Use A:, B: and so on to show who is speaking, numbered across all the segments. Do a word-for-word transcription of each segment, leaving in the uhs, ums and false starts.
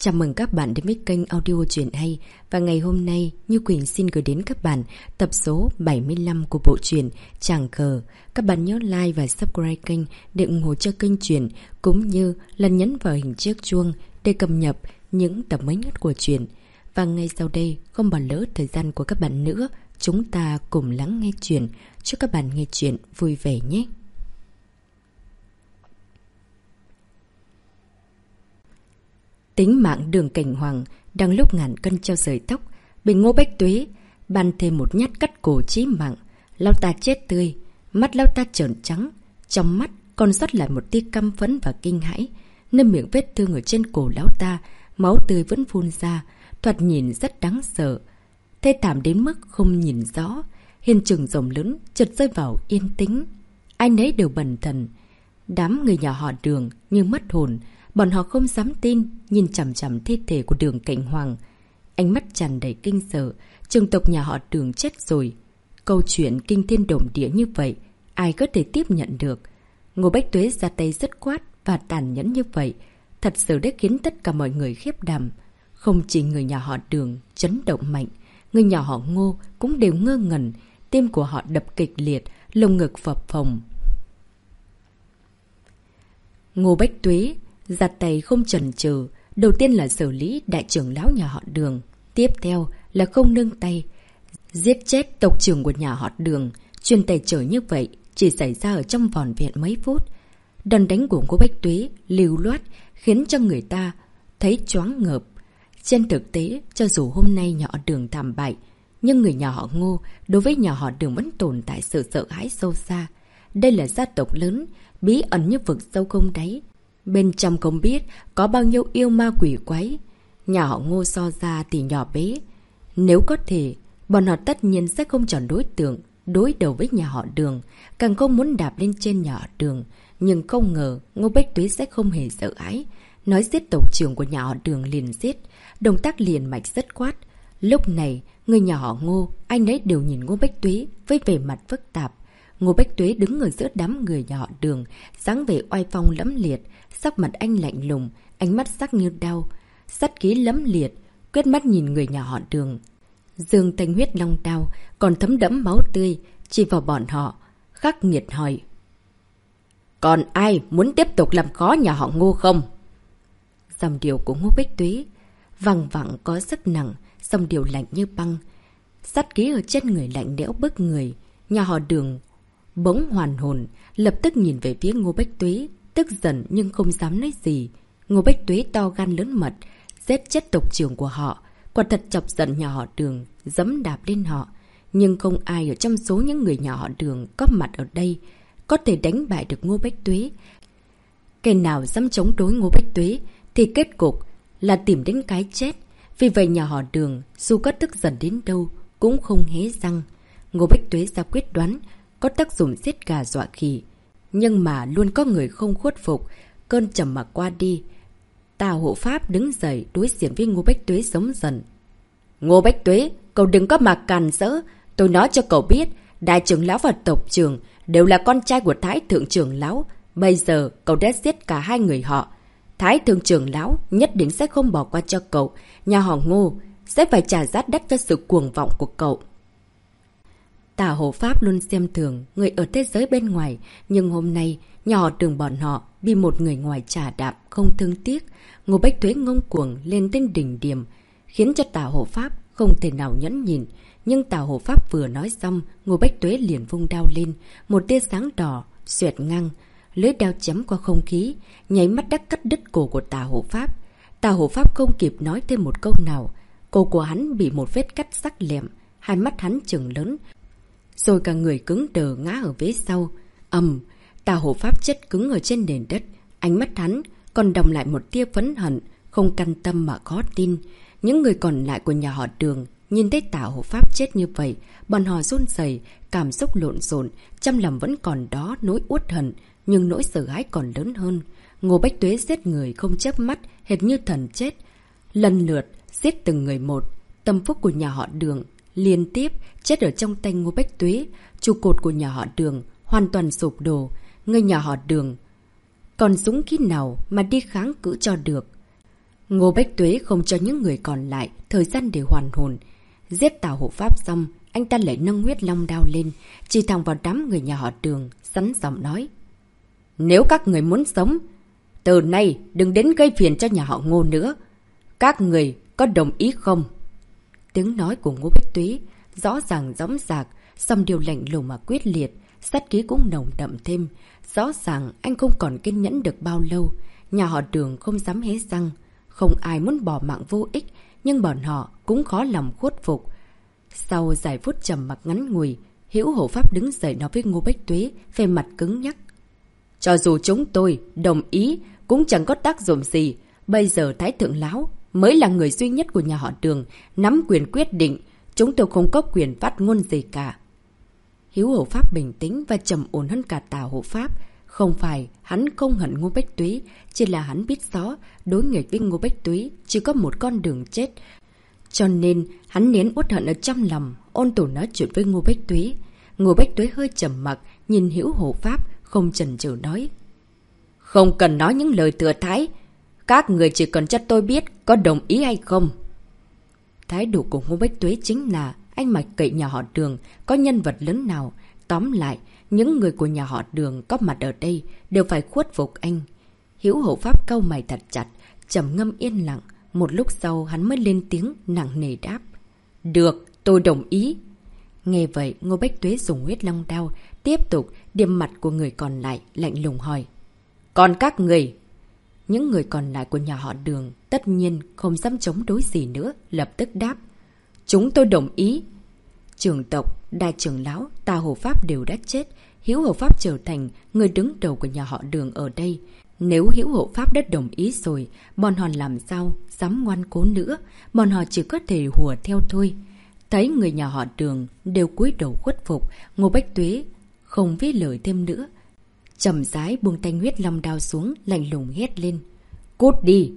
A: Chào mừng các bạn đến với kênh audio truyện hay. Và ngày hôm nay, Như Quỳnh xin gửi đến các bạn tập số bảy mươi lăm của bộ truyện Tràng Cờ. Các bạn nhớ like và subscribe kênh để ủng hộ cho kênh truyện, cũng như là nhấn vào hình chiếc chuông để cập nhật những tập mới nhất của truyện. Và ngay sau đây, không bỏ lỡ thời gian của các bạn nữa, chúng ta cùng lắng nghe truyện. Chúc các bạn nghe truyện vui vẻ nhé. Tính mạng Đường Cảnh Hoàng đang lúc ngàn cân treo sợi tóc, bị Ngô Bách Tuế ban thêm một nhát cắt cổ chí mạng. Lão ta chết tươi, mắt lão ta trợn trắng, trong mắt còn sót lại một tia căm phẫn và kinh hãi. Nơi miệng vết thương ở trên cổ lão ta, máu tươi vẫn phun ra, thoạt nhìn rất đáng sợ, thê thảm đến mức không nhìn rõ. Hiện trường rộng lớn chợt rơi vào yên tĩnh, ai nấy đều bần thần. Đám người nhà họ Đường như mất hồn. Bọn họ không dám tin, nhìn chằm chằm thi thể của Đường Cảnh Hoàng. Ánh mắt tràn đầy kinh sợ, trường tộc nhà họ Đường chết rồi. Câu chuyện kinh thiên động địa như vậy, ai có thể tiếp nhận được. Ngô Bách Tuế ra tay dứt khoát và tàn nhẫn như vậy, thật sự đã khiến tất cả mọi người khiếp đảm. Không chỉ người nhà họ Đường chấn động mạnh, người nhà họ Ngô cũng đều ngơ ngẩn, tim của họ đập kịch liệt, lồng ngực phập phồng. Ngô Bách Tuế giặt tay không chần chừ, đầu tiên là xử lý đại trưởng lão nhà họ Đường, tiếp theo là không nương tay giết chết tộc trưởng của nhà họ Đường. Chuyên tay trở như vậy chỉ xảy ra ở trong vỏn vẹn mấy phút. Đòn đánh của Ngô Bách Tuế lưu loát khiến cho người ta thấy choáng ngợp. Trên thực tế, cho dù hôm nay nhà họ Đường thảm bại, nhưng người nhà họ Ngô đối với nhà họ Đường vẫn tồn tại sự sợ hãi sâu xa. Đây là gia tộc lớn, bí ẩn như vực sâu không đáy. Bên trong không biết có bao nhiêu yêu ma quỷ quái. Nhà họ Ngô so ra thì nhỏ bé. Nếu có thể, bọn họ tất nhiên sẽ không chọn đối tượng đối đầu với nhà họ Đường, càng không muốn đạp lên trên nhà họ Đường. Nhưng không ngờ Ngô Bách Tuế sẽ không hề sợ hãi, nói giết tộc trưởng của nhà họ Đường liền giết, động tác liền mạch rất khoát. Lúc này, người nhà họ Ngô ai nấy đều nhìn Ngô Bách Tuế với vẻ mặt phức tạp. Ngô Bách Tuế đứng ở giữa đám người nhà họ Đường, dáng vẻ oai phong lẫm liệt, sắc mặt anh lạnh lùng, ánh mắt sắc như đao, sát khí lẫm liệt, quét mắt nhìn người nhà họ Đường. Dương thanh huyết long đao còn thấm đẫm máu tươi, chỉ vào bọn họ, khắc nghiệt hỏi: "Còn ai muốn tiếp tục làm khó nhà họ Ngô không?" Dòng điệu của Ngô Bách Tuế vằng vẳng có sức nặng, dòng điệu lạnh như băng, sát khí ở trên người lạnh lẽo bức người. Nhà họ Đường bỗng hoàn hồn, lập tức nhìn về phía Ngô Bách Tuế, tức giận nhưng không dám nói gì. Ngô Bách Tuế to gan lớn mật, giết chết tộc trưởng của họ, quả thật chọc giận nhà họ Đường, giẫm đạp lên họ. Nhưng không ai ở trong số những người nhà họ Đường có mặt ở đây có thể đánh bại được Ngô Bách Tuế. Kẻ nào dám chống đối Ngô Bách Tuế thì kết cục là tìm đến cái chết. Vì vậy nhà họ Đường dù có tức giận đến đâu cũng không hé răng. Ngô Bách Tuế ra quyết đoán, có tác dụng giết gà dọa khỉ. Nhưng mà luôn có người không khuất phục. Cơn trầm mặc qua đi, Tào Hộ Pháp đứng dậy đối diện với Ngô Bách Tuế giống dần. "Ngô Bách Tuế, cậu đừng có mà càn rỡ. Tôi nói cho cậu biết, đại trưởng lão và tộc trưởng đều là con trai của Thái thượng trưởng lão. Bây giờ cậu đã giết cả hai người họ. Thái thượng trưởng lão nhất định sẽ không bỏ qua cho cậu. Nhà họ Ngô sẽ phải trả giá đắt cho sự cuồng vọng của cậu." Tào Hộ Pháp luôn xem thường người ở thế giới bên ngoài, nhưng hôm nay nhà họ Đường bọn họ bị một người ngoài trà đạp không thương tiếc. Ngô Bách Tuế ngông cuồng lên tên đỉnh điểm, khiến cho Tào Hộ Pháp không thể nào nhẫn nhịn. Nhưng Tào Hộ Pháp vừa nói xong, Ngô Bách Tuế liền vung đao lên, một tia sáng đỏ xoẹt ngang, lưỡi đao chém qua không khí, nháy mắt đã cắt đứt cổ của Tào Hộ Pháp. Tào Hộ Pháp không kịp nói thêm một câu nào, cổ của hắn bị một vết cắt sắc lẹm, hai mắt hắn trừng lớn, rồi cả người cứng đờ ngã ở phía sau. Ầm, Tào Hộ Pháp chết cứng ở trên nền đất, ánh mắt hắn còn đọng lại một tia phẫn hận, không căn tâm mà khó tin. Những người còn lại của nhà họ Đường nhìn thấy Tào Hộ Pháp chết như vậy, bọn họ run rẩy, cảm xúc lộn xộn, trong lòng vẫn còn đó nỗi uất hận, nhưng nỗi sợ hãi còn lớn hơn. Ngô Bách Tuế giết người không chớp mắt, hệt như thần chết, lần lượt giết từng người một. Tâm phúc của nhà họ Đường liên tiếp chết ở trong tay Ngô Bách Tuế, trụ cột của nhà họ Đường hoàn toàn sụp đổ. Người nhà họ Đường còn dũng khí nào mà đi kháng cự cho được. Ngô Bách Tuế không cho những người còn lại thời gian để hoàn hồn. Giết Tào hộ pháp xong, anh ta lại nâng huyết long đao lên, chỉ thẳng vào đám người nhà họ Đường, sắn giọng nói. Nếu các người muốn sống, từ nay đừng đến gây phiền cho nhà họ Ngô nữa. Các người có đồng ý không? Tiếng nói của Ngô Bách Tuế rõ ràng dõng dạc, song điều lạnh lùng mà quyết liệt, sát khí cũng nồng đậm thêm. Rõ ràng anh không còn kiên nhẫn được bao lâu. Nhà họ Đường không dám hé răng. Không ai muốn bỏ mạng vô ích, nhưng bọn họ cũng khó lòng khuất phục. Sau vài phút trầm mặc ngắn ngủi, Hữu Hộ Pháp đứng dậy nói với Ngô Bách Tuế, về mặt cứng nhắc. Cho dù chúng tôi đồng ý, cũng chẳng có tác dụng gì. Bây giờ Thái Thượng Lão mới là người duy nhất của nhà họ Đường, nắm quyền quyết định. Chúng tôi không có quyền phát ngôn gì cả. Hữu Hộ Pháp bình tĩnh và trầm ổn hơn cả Tào Hộ Pháp. Không phải hắn không hận Ngô Bách Tuế, chỉ là hắn biết rõ đối nghịch với Ngô Bách Tuế chỉ có một con đường chết. Cho nên hắn nén uất hận ở trong lòng, ôn tồn nói chuyện với Ngô Bách Tuế. Ngô Bách Tuế hơi trầm mặc, nhìn Hữu Hộ Pháp, không chần chừ nói. Không cần nói những lời thừa thãi. Các người chỉ cần cho tôi biết có đồng ý hay không. Thái độ của Ngô Bách Tuế chính là anh mặc kệ nhà họ Đường có nhân vật lớn nào. Tóm lại, những người của nhà họ Đường có mặt ở đây đều phải khuất phục anh. Hữu Hộ Pháp cau mày thật chặt, trầm ngâm yên lặng. Một lúc sau hắn mới lên tiếng nặng nề đáp. Được, tôi đồng ý. Nghe vậy, Ngô Bách Tuế dùng huyết long đao, tiếp tục điểm mặt của người còn lại, lạnh lùng hỏi. Còn các người? Những người còn lại của nhà họ Đường tất nhiên không dám chống đối gì nữa, lập tức đáp. Chúng tôi đồng ý. Trưởng tộc, đại trưởng lão, Tào Hộ Pháp đều đã chết. Hữu Hộ Pháp trở thành người đứng đầu của nhà họ Đường ở đây. Nếu Hữu Hộ Pháp đã đồng ý rồi, bọn họ làm sao dám ngoan cố nữa. Bọn họ chỉ có thể hùa theo thôi. Thấy người nhà họ Đường đều cúi đầu khuất phục, Ngô Bách Tuế không viết lời thêm nữa. Chậm rãi buông thanh huyết long đao xuống, lạnh lùng hét lên. Cút đi!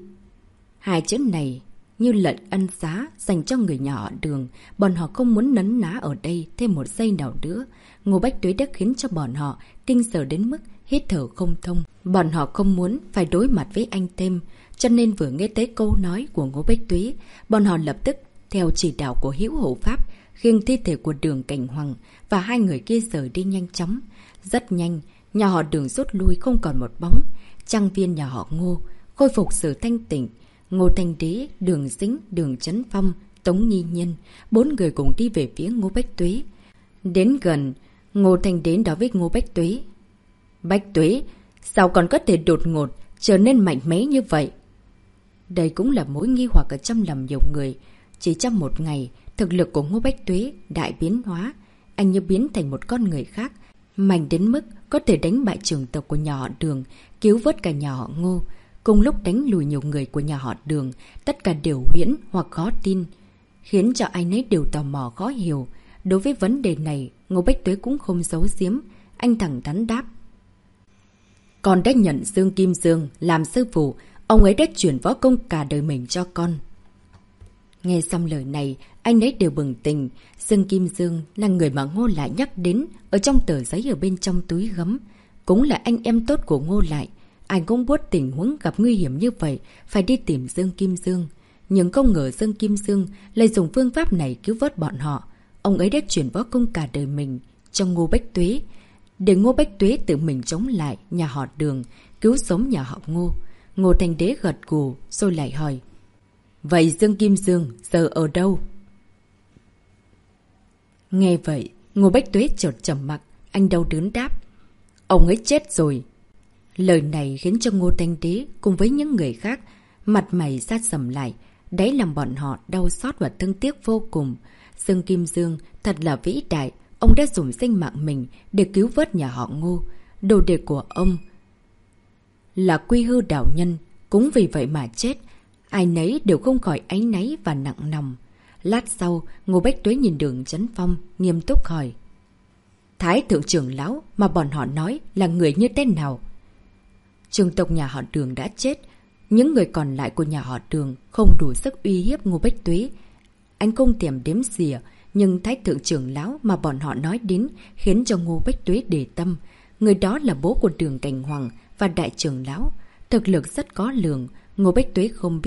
A: Hai chữ này như lệnh ân xá dành cho người nhà họ Đường. Bọn họ không muốn nấn ná ở đây thêm một giây nào nữa. Ngô Bách Tuế đã khiến cho bọn họ kinh sợ đến mức hít thở không thông. Bọn họ không muốn phải đối mặt với anh thêm. Cho nên vừa nghe tới câu nói của Ngô Bách Tuế, bọn họ lập tức theo chỉ đạo của Hữu Hộ Pháp khiêng thi thể của Đường Cảnh Hoàng và hai người kia rời đi nhanh chóng. Rất nhanh, nhà họ Đường rút lui không còn một bóng. Trang viên nhà họ Ngô khôi phục sự thanh tịnh. Ngô Thanh Đế, Đường Dính, Đường Chấn Phong, Tống Nghi Nhân, bốn người cùng đi về phía Ngô Bách Tuế. Đến gần, Ngô Thanh Đế nói với Ngô Bách Tuế. Bách Tuế, sao còn có thể đột ngột trở nên mạnh mẽ như vậy? Đây cũng là mối nghi hoặc ở trong lòng nhiều người. Chỉ trong một ngày, thực lực của Ngô Bách Tuế đại biến hóa. Anh như biến thành một con người khác, mạnh đến mức có thể đánh bại trưởng tộc của nhà họ Đường, cứu vớt cả nhà họ Ngô. Cùng lúc đánh lùi nhiều người của nhà họ Đường, tất cả đều huyễn hoặc khó tin, khiến cho ai nấy đều tò mò khó hiểu. Đối với vấn đề này, Ngô Bách Tuế cũng không giấu giếm, anh thẳng thắn đáp. Con đã nhận Dương Kim Dương làm sư phụ, ông ấy đã chuyển võ công cả đời mình cho con. Nghe xong lời này, anh ấy đều bừng tỉnh. Dương Kim Dương là người mà Ngô Lại nhắc đến ở trong tờ giấy ở bên trong túi gấm. Cũng là anh em tốt của Ngô Lại. Anh cũng biết tình huống gặp nguy hiểm như vậy, phải đi tìm Dương Kim Dương. Nhưng không ngờ Dương Kim Dương lại dùng phương pháp này cứu vớt bọn họ. Ông ấy đã chuyển võ công cả đời mình cho Ngô Bách Tuế, để Ngô Bách Tuế tự mình chống lại nhà họ Đường, cứu sống nhà họ Ngô. Ngô Thanh Đế gật gù rồi lại hỏi. Vậy Dương Kim Dương giờ ở đâu? Nghe vậy, Ngô Bách Tuế chợt trầm mặc, anh đau đớn đáp. Ông ấy chết rồi. Lời này khiến cho Ngô Thanh Đế cùng với những người khác mặt mày sát sầm lại, đáy lòng bọn họ đau xót và thương tiếc vô cùng. Dương Kim Dương thật là vĩ đại, ông đã dùng sinh mạng mình để cứu vớt nhà họ Ngô. Đồ đệ của ông là Quy Hư đạo nhân, cũng vì vậy mà chết. Ai nấy đều không khỏi áy náy và nặng lòng. Lát sau, Ngô Bách Tuế nhìn Đường Chấn Phong, nghiêm túc hỏi. Thái thượng trưởng lão mà bọn họ nói là người như thế nào? Trường tộc nhà họ Đường đã chết. Những người còn lại của nhà họ Đường không đủ sức uy hiếp Ngô Bách Tuế. Anh không thèm đếm xỉa, nhưng Thái thượng trưởng lão mà bọn họ nói đến khiến cho Ngô Bách Tuế để tâm. Người đó là bố của Đường Cảnh Hoàng và đại trưởng lão. Thực lực rất có lường. Ngô Bách Tuế không biết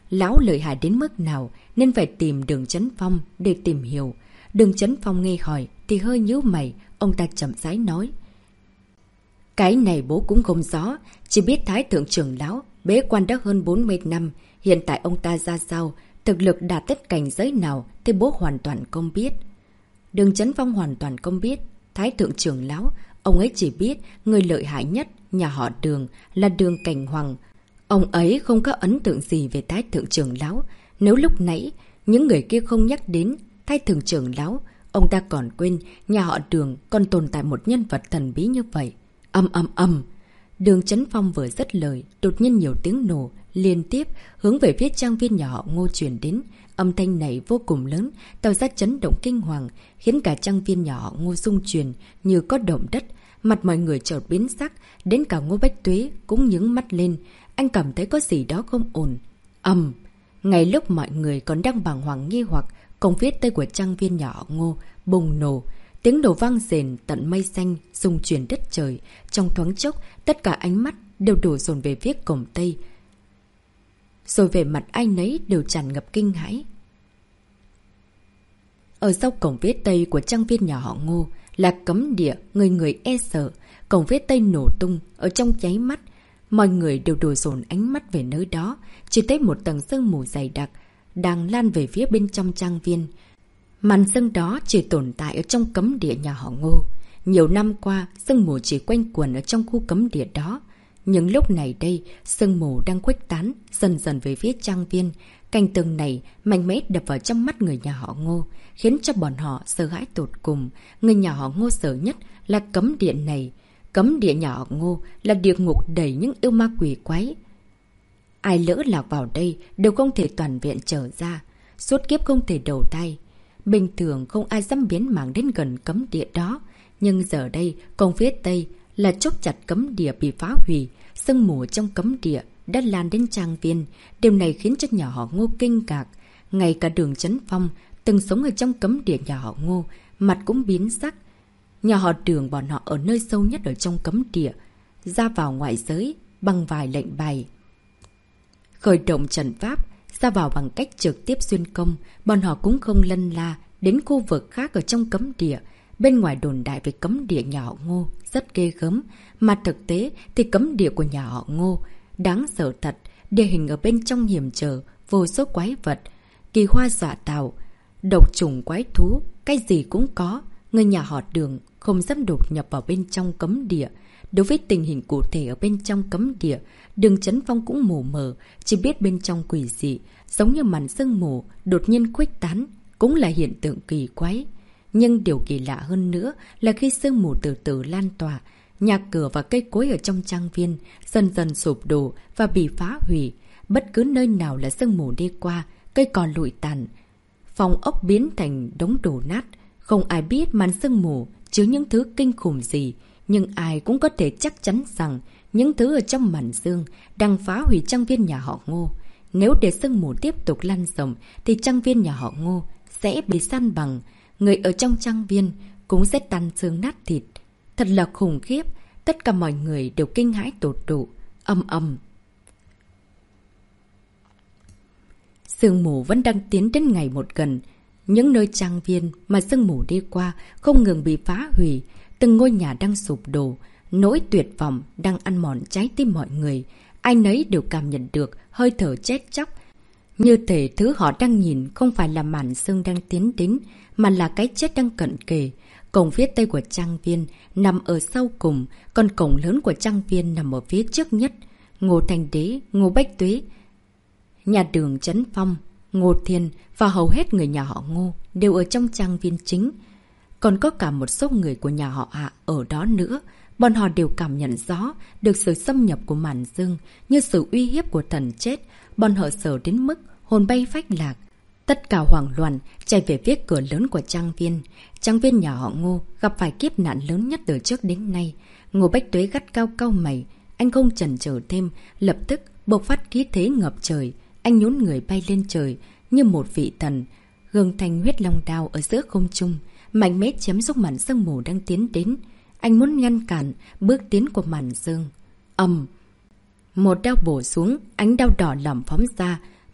A: lão lợi hại đến mức nào nên phải tìm Đường Chấn Phong để tìm hiểu. Đường Chấn Phong nghe hỏi thì hơi nhíu mày, ông ta chậm rãi nói. Cái này bố cũng không rõ, chỉ biết Thái thượng trưởng lão bế quan đã hơn bốn mươi năm, hiện tại ông ta ra sao, thực lực đạt tất cảnh giới nào thì bố hoàn toàn không biết. Đường Chấn Phong hoàn toàn không biết. Thái thượng trưởng lão, ông ấy chỉ biết người lợi hại nhất nhà họ Đường là Đường Cảnh Hoàng. Ông ấy không có ấn tượng gì về Thái thượng trưởng lão. Nếu lúc nãy những người kia không nhắc đến Thái thượng trưởng lão, ông ta còn quên nhà họ Đường còn tồn tại một nhân vật thần bí như vậy. Âm âm âm. Đường Chấn Phong vừa dứt lời, đột nhiên nhiều tiếng nổ liên tiếp hướng về phía trang viên nhà họ Ngô truyền đến. Âm thanh này vô cùng lớn, tạo ra chấn động kinh hoàng, khiến cả trang viên nhà họ Ngô rung chuyển như có động đất. Mặt mọi người chợt biến sắc, đến cả Ngô Bách Tuế cũng nhướng mắt lên. Anh cảm thấy có gì đó không ổn. Ầm. Ngay lúc mọi người còn đang bàng hoàng nghi hoặc, cổng phía tây của trang viên nhà họ Ngô bùng nổ. Tiếng nổ vang rền tận mây xanh, rung chuyển đất trời. Trong thoáng chốc, tất cả ánh mắt đều đổ dồn về phía cổng tây. Rồi về mặt ai nấy đều tràn ngập kinh hãi. Ở sau cổng phía tây của trang viên nhà họ Ngô là cấm địa, người người e sợ. Cổng phía tây nổ tung, ở trong nháy mắt, mọi người đều đổ dồn ánh mắt về nơi đó. Chỉ thấy một tầng sương mù dày đặc đang lan về phía bên trong trang viên. Màn sương đó chỉ tồn tại ở trong cấm địa nhà họ Ngô. Nhiều năm qua, sương mù chỉ quanh quẩn ở trong khu cấm địa đó. Nhưng lúc này đây, sương mù đang khuếch tán dần dần về phía trang viên. Cảnh tượng này mạnh mẽ đập vào trong mắt người nhà họ Ngô, khiến cho bọn họ sợ hãi tột cùng. Người nhà họ Ngô sợ nhất là cấm địa này. Cấm địa nhà họ Ngô là địa ngục đầy những yêu ma quỷ quái. Ai lỡ lạc vào đây đều không thể toàn viện trở ra, suốt kiếp không thể đầu thai. Bình thường không ai dám biến mảng đến gần cấm địa đó. Nhưng giờ đây, cổng phía tây là chốt chặt cấm địa bị phá hủy. Sương mù trong cấm địa đã lan đến trang viên. Điều này khiến cho nhà họ Ngô kinh ngạc. Ngay cả Đường Chấn Phong, từng sống ở trong cấm địa nhà họ Ngô, mặt cũng biến sắc. Nhà họ Đường bọn họ ở nơi sâu nhất ở trong cấm địa, ra vào ngoại giới bằng vài lệnh bài. Khởi động trận pháp, ra vào bằng cách trực tiếp xuyên công. Bọn họ cũng không lân la đến khu vực khác ở trong cấm địa. Bên ngoài đồn đại về cấm địa nhà họ Ngô rất ghê gớm, mà thực tế thì cấm địa của nhà họ Ngô đáng sợ thật. Địa hình ở bên trong hiểm trở, vô số quái vật, kỳ hoa dọa tạo, độc trùng quái thú, cái gì cũng có. Người nhà họ Đường không dám đột nhập vào bên trong cấm địa. Đối với tình hình cụ thể ở bên trong cấm địa, Đường Chấn Phong cũng mù mờ, chỉ biết bên trong quỷ dị, giống như màn sương mù đột nhiên khuếch tán, cũng là hiện tượng kỳ quái. Nhưng điều kỳ lạ hơn nữa là khi sương mù từ từ lan tỏa, nhà cửa và cây cối ở trong trang viên dần dần sụp đổ và bị phá hủy. Bất cứ nơi nào là sương mù đi qua, cây cỏ lụi tàn, phòng ốc biến thành đống đổ nát. Không ai biết màn sương mù chứa những thứ kinh khủng gì, nhưng ai cũng có thể chắc chắn rằng những thứ ở trong màn sương đang phá hủy trang viên nhà họ Ngô. Nếu để sương mù tiếp tục lan rộng thì trang viên nhà họ Ngô sẽ bị san bằng. Người ở trong trang viên cũng sẽ tan xương nát thịt. Thật là khủng khiếp. Tất cả mọi người đều kinh hãi tột độ. Âm âm. Sương mù vẫn đang tiến đến ngày một gần. Những nơi trang viên mà sương mù đi qua không ngừng bị phá hủy. Từng ngôi nhà đang sụp đổ. Nỗi tuyệt vọng đang ăn mòn trái tim mọi người. Ai nấy đều cảm nhận được hơi thở chết chóc. Như thể thứ họ đang nhìn không phải là màn sương đang tiến đến, mà là cái chết đang cận kề. Cổng phía tây của trang viên nằm ở sau cùng, còn cổng lớn của trang viên nằm ở phía trước nhất. Ngô Thành Đế, Ngô Bách Tuế, nhà Đường Chấn Phong, Ngô Thiên và hầu hết người nhà họ Ngô đều ở trong trang viên chính. Còn có cả một số người của nhà họ Hạ ở đó nữa. Bọn họ đều cảm nhận rõ được sự xâm nhập của màn sương như sự uy hiếp của thần chết. Bọn họ sợ đến mức hồn bay phách lạc. Tất cả hoảng loạn chạy về phía cửa lớn của trang viên. Trang viên nhà họ Ngô gặp phải kiếp nạn lớn nhất từ trước đến nay. Ngô Bách Tuế gắt cao cao mày. Anh không chần chờ thêm, lập tức bộc phát khí thế ngập trời. Anh nhún người bay lên trời như một vị thần, gương thanh huyết long đao ở giữa không trung, mạnh mẽ chém xuống màn sương mù đang tiến đến. Anh muốn ngăn cản bước tiến của màn sương. Ầm! Một đao bổ xuống, ánh đao đỏ lỏng phóng ra,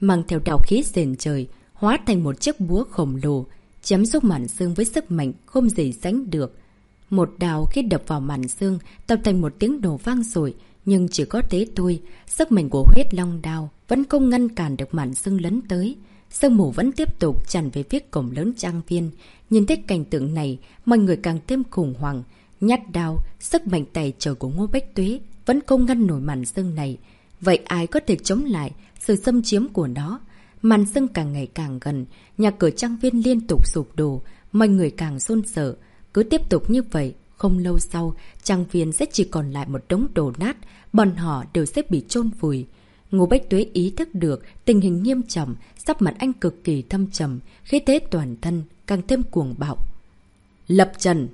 A: mang theo đạo khí rền trời, hóa thành một chiếc búa khổng lồ, chém xuống màn xương với sức mạnh không gì sánh được. Một đào khi đập vào màn xương, tạo thành một tiếng nổ vang dội, nhưng chỉ có thế thôi, sức mạnh của huyết long đao vẫn không ngăn cản được màn xương lấn tới. Sương mù vẫn tiếp tục tràn về phía cổng lớn trang viên. Nhìn thấy cảnh tượng này, mọi người càng thêm khủng hoảng. Nhát đao, sức mạnh tài trời của Ngô Bách Tuế vẫn không ngăn nổi màn xương này. Vậy ai có thể chống lại sự xâm chiếm của nó? Màn xương càng ngày càng gần, nhà cửa trang viên liên tục sụp đổ, mọi người càng run sợ. Cứ tiếp tục như vậy, không lâu sau, trang viên sẽ chỉ còn lại một đống đổ nát, bọn họ đều sẽ bị chôn vùi. Ngô Bách Tuế ý thức được tình hình nghiêm trọng, sắc mặt anh cực kỳ thâm trầm, khí thế toàn thân càng thêm cuồng bạo. Lập trần!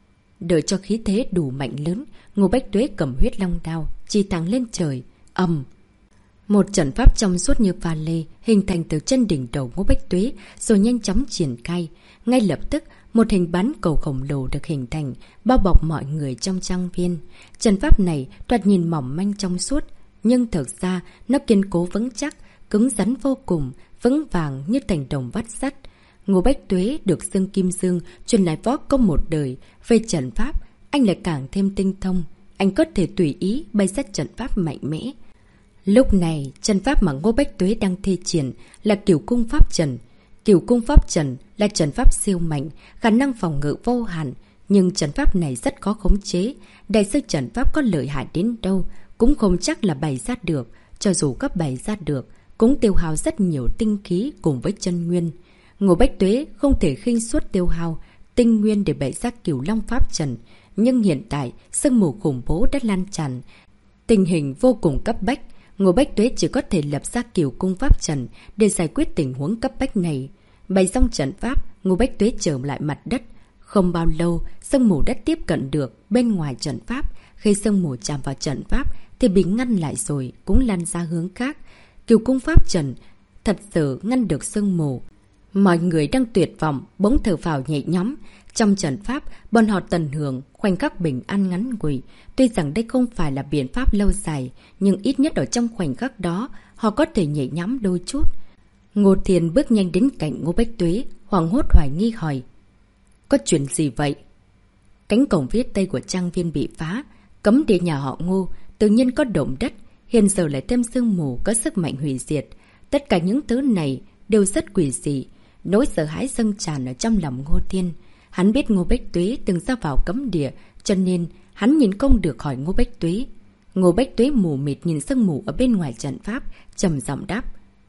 A: Đợi cho khí thế đủ mạnh lớn, Ngô Bách Tuế cầm huyết long đao, chỉ thẳng lên trời, ầm. Một trận pháp trong suốt như pha lê hình thành từ chân đỉnh đầu Ngô Bách Tuế, rồi nhanh chóng triển khai. Ngay lập tức, một hình bán cầu khổng lồ được hình thành, bao bọc mọi người trong trang viên. Trận pháp này thoạt nhìn mỏng manh trong suốt, nhưng thực ra nó kiên cố vững chắc, cứng rắn vô cùng, vững vàng như thành đồng vắt sắt. Ngô Bách Tuế được xưng Kim Dương truyền lại võ công một đời. Về trận pháp, anh lại càng thêm tinh thông. Anh có thể tùy ý bày ra trận pháp mạnh mẽ. Lúc này, trận pháp mà Ngô Bách Tuế đang thi triển là Cửu Cung Pháp Trận. Cửu Cung Pháp Trận là trận pháp siêu mạnh, khả năng phòng ngự vô hạn. Nhưng trận pháp này rất khó khống chế. Đại sư trận pháp có lợi hại đến đâu cũng không chắc là bày ra được. Cho dù có bày ra được, cũng tiêu hao rất nhiều tinh khí cùng với chân nguyên. Ngô Bách Tuế không thể khinh suất tiêu hao tinh nguyên để bày ra Cửu Long Pháp Trận. Nhưng hiện tại, sương mù khủng bố đã lan tràn. Tình hình vô cùng cấp bách. Ngô Bách Tuế chỉ có thể lập ra Cửu Cung Pháp Trận để giải quyết tình huống cấp bách này. Bày xong trận pháp, Ngô Bách Tuế trở lại mặt đất. Không bao lâu, sương mù đã tiếp cận được bên ngoài trận pháp. Khi sương mù chạm vào trận pháp thì bị ngăn lại rồi, cũng lan ra hướng khác. Cửu Cung Pháp Trận thật sự ngăn được sương mù. Mọi người đang tuyệt vọng, bỗng thở phào nhẹ nhõm. Trong trận pháp, bọn họ tận hưởng khoảnh khắc bình an ngắn ngủi. Tuy rằng đây không phải là biện pháp lâu dài, nhưng ít nhất ở trong khoảnh khắc đó, họ có thể nhẹ nhõm đôi chút. Ngô Thiên bước nhanh đến cạnh Ngô Bách Tuế, hoảng hốt hoài nghi hỏi. Có chuyện gì vậy? Cánh cổng phía tây của trang viên bị phá, cấm địa nhà họ Ngô, tự nhiên có động đất, hiện giờ lại thêm sương mù có sức mạnh hủy diệt. Tất cả những thứ này đều rất quỷ dị, nỗi sợ hãi dâng tràn ở trong lòng Ngô Thiên. Hắn biết Ngô Bách Tuế từng ra vào cấm địa, cho nên hắn nhìn không được hỏi Ngô Bách Tuế. Ngô Bách Tuế mù mịt nhìn sương mù ở bên ngoài trận pháp, trầm giọng đáp.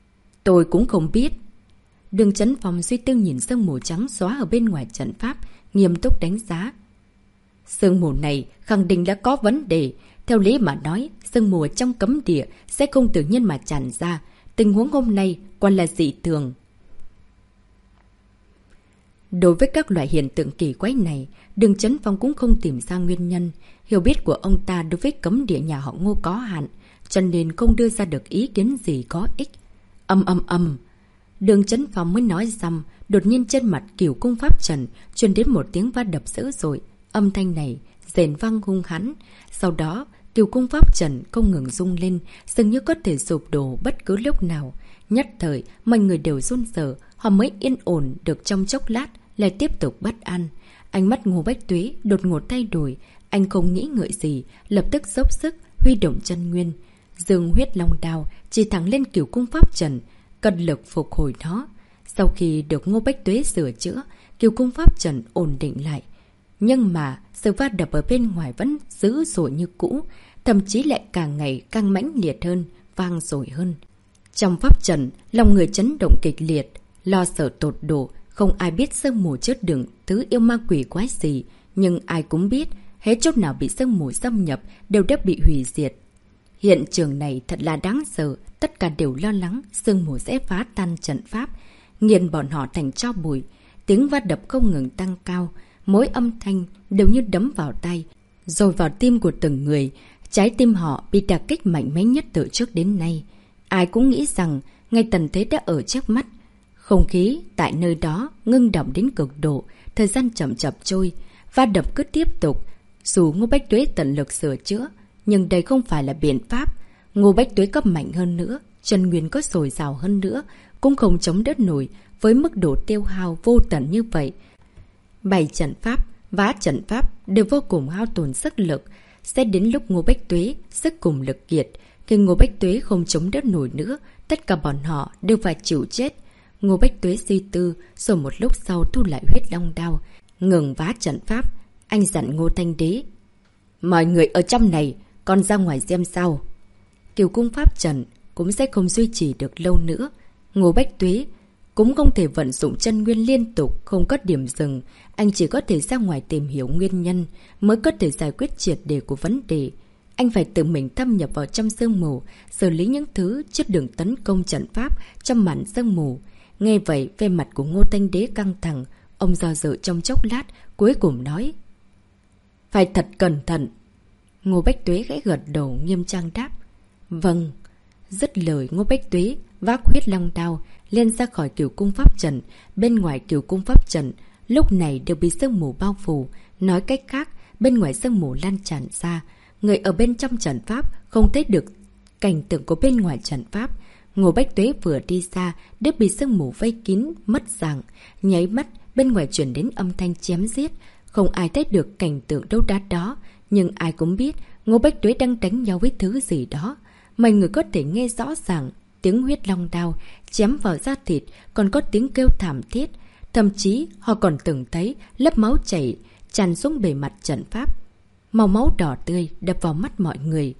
A: Tôi cũng không biết. Đường Chấn Phong suy tư nhìn sương mù trắng xóa ở bên ngoài trận pháp, nghiêm túc đánh giá. Sương mù này khẳng định đã có vấn đề. Theo lý mà nói, sương mù ở trong cấm địa sẽ không tự nhiên mà tràn ra. Tình huống hôm nay còn là dị thường. Đối với các loại hiện tượng kỳ quái này, Đường Chấn Phong cũng không tìm ra nguyên nhân. Hiểu biết của ông ta đối với cấm địa nhà họ Ngô có hạn, cho nên không đưa ra được ý kiến gì có ích. Âm âm âm. Đường Chấn Phong mới nói xong, đột nhiên trên mặt Cửu Cung Pháp Trận truyền đến một tiếng va đập dữ dội. Âm thanh này rền vang hung hãn. Sau đó, Cửu Cung Pháp Trận không ngừng rung lên, dường như có thể sụp đổ bất cứ lúc nào. Nhất thời, mọi người đều run sợ, họ mới yên ổn được trong chốc lát, lại tiếp tục bất an. Ánh mắt Ngô Bách Tuế đột ngột thay đổi, anh không nghĩ ngợi gì, lập tức dốc sức huy động chân nguyên, dương huyết long đao chỉ thẳng lên Cửu Cung Pháp Trận, cật lực phục hồi nó. Sau khi được Ngô Bách Tuế sửa chữa, Cửu Cung Pháp Trận ổn định lại. Nhưng mà sự va đập ở bên ngoài vẫn dữ dội như cũ, thậm chí lại càng ngày càng mãnh liệt hơn, vang dội hơn. Trong pháp trận, lòng người chấn động kịch liệt, lo sợ tột độ. Không ai biết sương mù chứa đựng thứ yêu ma quỷ quái gì, nhưng ai cũng biết hết chỗ nào bị sương mù xâm nhập đều đã bị hủy diệt. Hiện trường này thật là đáng sợ, tất cả đều lo lắng sương mù sẽ phá tan trận pháp, nghiền bọn họ thành tro bụi. Tiếng va đập không ngừng tăng cao, mỗi âm thanh đều như đấm vào tay, rồi vào tim của từng người. Trái tim họ bị đả kích mạnh mẽ nhất từ trước đến nay. Ai cũng nghĩ rằng ngày tận thế đã ở trước mắt. Không khí tại nơi đó ngưng đọng đến cực độ, thời gian chậm chậm trôi, va đập cứ tiếp tục. Dù Ngô Bách Tuế tận lực sửa chữa, nhưng đây không phải là biện pháp. Ngô Bách Tuế cấp mạnh hơn nữa, chân nguyên có dồi dào hơn nữa, cũng không chống đỡ nổi với mức độ tiêu hao vô tận như vậy. Bày trận pháp, vá trận pháp đều vô cùng hao tổn sức lực. Sẽ đến lúc Ngô Bách Tuế sức cùng lực kiệt. Khi Ngô Bách Tuế không chống đỡ nổi nữa, tất cả bọn họ đều phải chịu chết. Ngô Bách Tuế suy tư, rồi một lúc sau thu lại huyết long đao, ngừng vá trận pháp. Anh dặn Ngô Thanh Đế: mọi người ở trong này, còn ra ngoài xem sao. Kiều cung pháp trận cũng sẽ không duy trì được lâu nữa. Ngô Bách Tuế cũng không thể vận dụng chân nguyên liên tục, không có điểm dừng. Anh chỉ có thể ra ngoài tìm hiểu nguyên nhân, mới có thể giải quyết triệt đề của vấn đề. Anh phải tự mình thâm nhập vào trong sương mù, xử lý những thứ trước đường tấn công trận pháp trong màn sương mù. Nghe vậy, vẻ mặt của Ngô Thanh Đế căng thẳng. Ông do dự trong chốc lát, cuối cùng nói: phải thật cẩn thận. Ngô Bách Tuế khẽ gật đầu, nghiêm trang đáp: vâng. Dứt lời, Ngô Bách Tuế vác huyết long đao lên ra khỏi Kiều cung pháp trận. Bên ngoài Kiều cung pháp trận lúc này đều bị sương mù bao phủ. Nói cách khác, bên ngoài sương mù lan tràn ra, người ở bên trong trận pháp không thấy được cảnh tượng của bên ngoài trận pháp. Ngô Bách Tuế vừa đi xa, đã bị sương mù vây kín, mất dạng. Nháy mắt, bên ngoài chuyển đến âm thanh chém giết. Không ai thấy được cảnh tượng đấu đá đó, nhưng ai cũng biết Ngô Bách Tuế đang đánh nhau với thứ gì đó. Mọi người có thể nghe rõ ràng tiếng huyết long đao chém vào da thịt, còn có tiếng kêu thảm thiết. Thậm chí họ còn từng thấy lớp máu chảy tràn xuống bề mặt trận pháp. Màu máu đỏ tươi đập vào mắt mọi người.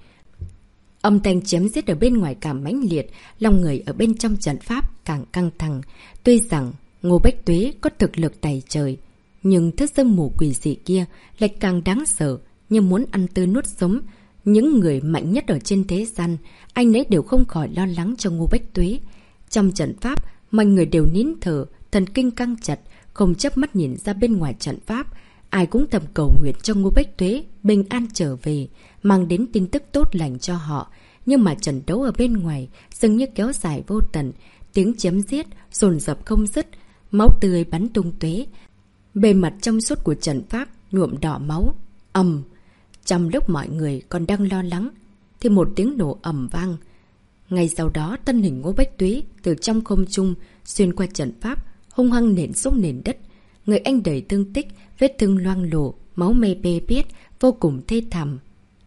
A: Âm thanh chém giết ở bên ngoài càng mãnh liệt, lòng người ở bên trong trận pháp càng căng thẳng. Tuy rằng Ngô Bách Tuế có thực lực tày trời, nhưng thứ sương mù quỷ dị kia lại càng đáng sợ, như muốn ăn tươi nuốt sống những người mạnh nhất ở trên thế gian. Anh ấy đều không khỏi lo lắng cho Ngô Bách Tuế. Trong trận pháp, mọi người đều nín thở, thần kinh căng chặt, không chớp mắt nhìn ra bên ngoài trận pháp. Ai cũng thầm cầu nguyện cho Ngô Bách Tuế bình an trở về, mang đến tin tức tốt lành cho họ. Nhưng mà trận đấu ở bên ngoài dường như kéo dài vô tận, tiếng chém giết dồn dập không dứt, máu tươi bắn tung tóe. Bề mặt trong suốt của trận pháp nhuộm đỏ máu. Ầm! Trong lúc mọi người còn đang lo lắng, thì một tiếng nổ ầm vang. Ngay sau đó, thân hình Ngô Bách Tuế từ trong không trung xuyên qua trận pháp, hung hăng nện xuống nền đất. Người anh đầy thương tích, vết thương loang lổ, máu me bê bết, vô cùng thê thảm.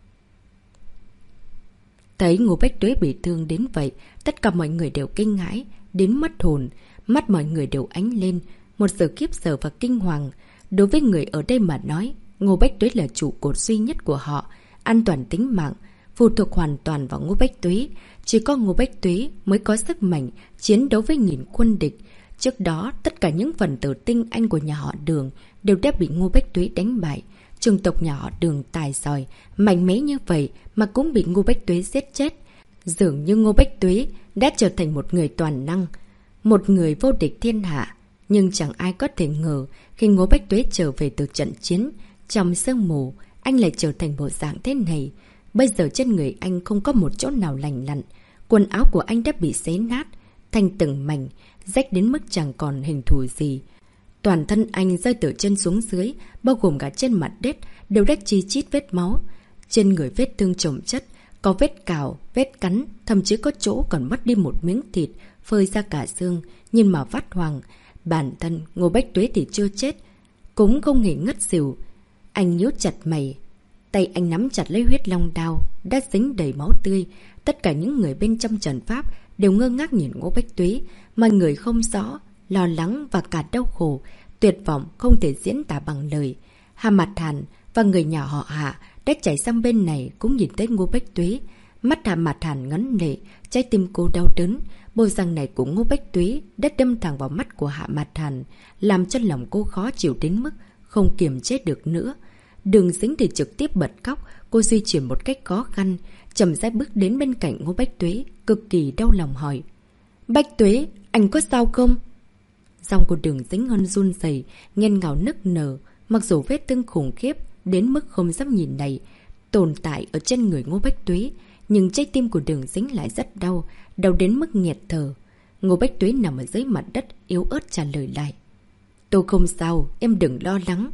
A: Thấy Ngô Bách Tuế bị thương đến vậy, tất cả mọi người đều kinh hãi đến mất hồn. Mắt mọi người đều ánh lên một sự khiếp sợ và kinh hoàng. Đối với người ở đây mà nói, Ngô Bách Tuế là trụ cột duy nhất của họ. An toàn tính mạng phụ thuộc hoàn toàn vào Ngô Bách Tuế. Chỉ có Ngô Bách Tuế mới có sức mạnh chiến đấu với nghìn quân địch. Trước đó, tất cả những phần tử tinh anh của nhà họ Đường đều đã bị Ngô Bách Tuế đánh bại. Trường tộc nhà họ Đường tài giỏi, mạnh mẽ như vậy mà cũng bị Ngô Bách Tuế giết chết. Dường như Ngô Bách Tuế đã trở thành một người toàn năng, một người vô địch thiên hạ. Nhưng chẳng ai có thể ngờ, khi Ngô Bách Tuế trở về từ trận chiến trong sương mù, anh lại trở thành bộ dạng thế này. Bây giờ trên người anh không có một chỗ nào lành lặn. Quần áo của anh đã bị xé nát thành từng mảnh, rách đến mức chẳng còn hình thù gì. Toàn thân anh rơi từ chân xuống dưới, bao gồm cả trên mặt đất, đều đã chi chít vết máu. Trên người vết thương chồng chất, có vết cào, vết cắn, thậm chí có chỗ còn mất đi một miếng thịt, phơi ra cả xương, nhìn mà vắt hoàng. Bản thân Ngô Bách Tuế thì chưa chết, cũng không hề ngất xỉu. Anh nhíu chặt mày, tay anh nắm chặt lấy huyết long đao, đã dính đầy máu tươi. Tất cả những người bên trong trận pháp đều ngơ ngác nhìn Ngô Bách Tuế. Mọi người không rõ, lo lắng và cả đau khổ, tuyệt vọng không thể diễn tả bằng lời. Hà Mạt Hàn và người nhà họ Hạ đã chạy sang bên này cũng nhìn thấy Ngô Bách Tuế. Mắt Hà Mạt Hàn ngấn lệ, trái tim cô đau đớn. Bộ răng này của Ngô Bách Tuế đã đâm thẳng vào mắt của Hạ Mạt Hàn, làm cho lòng cô khó chịu đến mức không kiềm chế được nữa. Đường Dính thì trực tiếp bật khóc. Cô di chuyển một cách khó khăn, chậm rãi bước đến bên cạnh Ngô Bách Tuế, cực kỳ đau lòng hỏi: Bách Tuế, anh có sao không? Giọng của Đường Dính hơn run rẩy, nghẹn ngào nức nở. Mặc dù vết thương khủng khiếp đến mức không dám nhìn này tồn tại ở trên người Ngô Bách Tuế, nhưng trái tim của Đường Dính lại rất đau, đau đến mức nghẹt thở. Ngô Bách Tuế nằm ở dưới mặt đất, yếu ớt trả lời lại: Tôi không sao, em đừng lo lắng.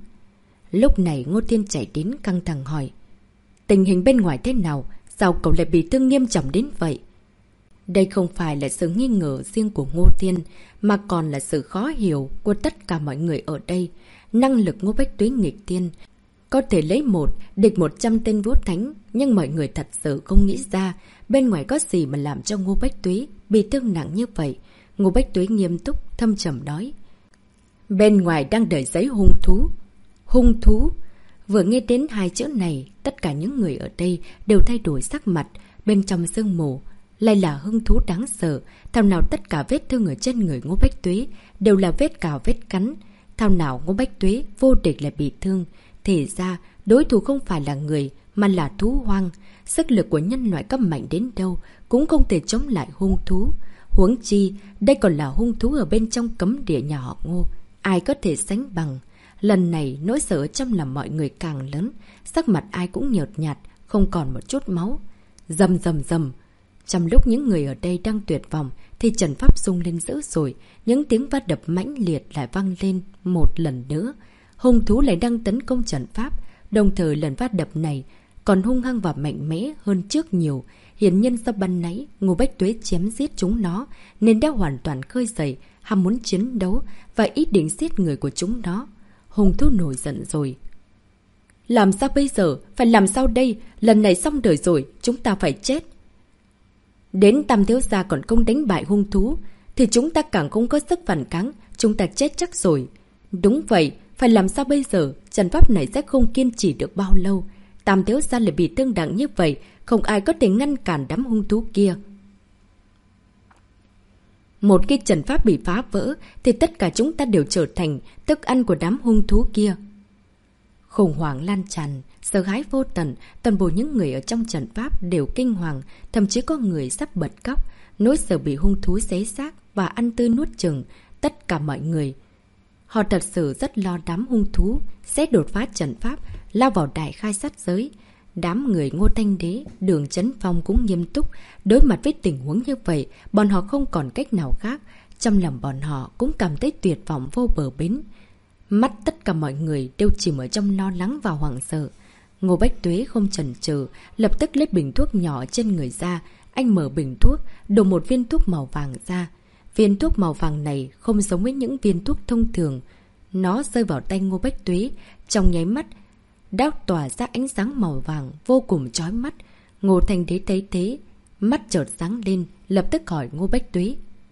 A: Lúc này Ngô Thiên chạy đến căng thẳng hỏi: Tình hình bên ngoài thế nào? Sao cậu lại bị thương nghiêm trọng đến vậy? Đây không phải là sự nghi ngờ riêng của Ngô Tiên, mà còn là sự khó hiểu của tất cả mọi người ở đây. Năng lực Ngô Bách Tuế nghịch tiên, có thể lấy một, địch một trăm tên vũ thánh, nhưng mọi người thật sự không nghĩ ra bên ngoài có gì mà làm cho Ngô Bách Tuế bị thương nặng như vậy. Ngô Bách Tuế nghiêm túc, thâm trầm nói. Bên ngoài đang đợi giấy hung thú. Hung thú? Vừa nghe đến hai chữ này, tất cả những người ở đây đều thay đổi sắc mặt. Bên trong sương mù lại là hung thú đáng sợ. Thảo nào tất cả vết thương ở trên người Ngô Bách Tuế đều là vết cào vết cắn. Thảo nào Ngô Bách Tuế vô địch lại bị thương. Thì ra đối thủ không phải là người mà là thú hoang. Sức lực của nhân loại cấp mạnh đến đâu cũng không thể chống lại hung thú. Huống chi đây còn là hung thú ở bên trong cấm địa nhà họ Ngô. Ai có thể sánh bằng. Lần này nỗi sợ trong lòng mọi người càng lớn. Sắc mặt ai cũng nhợt nhạt, không còn một chút máu. Rầm rầm rầm. Trong lúc những người ở đây đang tuyệt vọng thì trận pháp rung lên dữ dội. Những tiếng va đập mãnh liệt lại vang lên một lần nữa. Hung thú lại đang tấn công trận pháp. Đồng thời lần va đập này còn hung hăng và mạnh mẽ hơn trước nhiều. Hiển nhiên do ban nãy Ngô Bách Tuế chém giết chúng nó nên đã hoàn toàn khơi dậy ham muốn chiến đấu và ý định giết người của chúng nó. Hung thú nổi giận rồi. Làm sao bây giờ? Phải làm sao đây? Lần này xong đời rồi, chúng ta phải chết. Đến Tam thiếu gia còn không đánh bại hung thú thì chúng ta càng không có sức phản kháng. Chúng ta chết chắc rồi. Đúng vậy, phải làm sao bây giờ? Trận pháp này sẽ không kiên trì được bao lâu. Tam thiếu gia lại bị thương nặng như vậy, không ai có thể ngăn cản đám hung thú kia. Một khi trận pháp bị phá vỡ thì tất cả chúng ta đều trở thành thức ăn của đám hung thú kia. Khủng hoảng lan tràn, sợ hãi vô tận, toàn bộ những người ở trong trận pháp đều kinh hoàng, thậm chí có người sắp bật khóc, nỗi sợ bị hung thú xé xác và ăn tươi nuốt chửng tất cả mọi người. Họ thật sự rất lo đám hung thú sẽ đột phá trận pháp, lao vào đại khai sát giới. Đám người Ngô Thanh Đế, Đường Chấn Phong cũng nghiêm túc. Đối mặt với tình huống như vậy, bọn họ không còn cách nào khác. Trong lòng bọn họ cũng cảm thấy tuyệt vọng vô bờ bến. Mắt tất cả mọi người đều chìm ở trong lo lắng và hoảng sợ. Ngô Bách Tuế không chần chừ, lập tức lấy bình thuốc nhỏ trên người ra. Anh mở bình thuốc, đổ một viên thuốc màu vàng ra. Viên thuốc màu vàng này không giống với những viên thuốc thông thường. Nó rơi vào tay Ngô Bách Tuế, trong nháy mắt đã tỏa ra ánh sáng màu vàng vô cùng chói mắt. Ngô Thanh Đế thấy thế, mắt chợt sáng lên, lập tức hỏi Ngô Bách Tuế.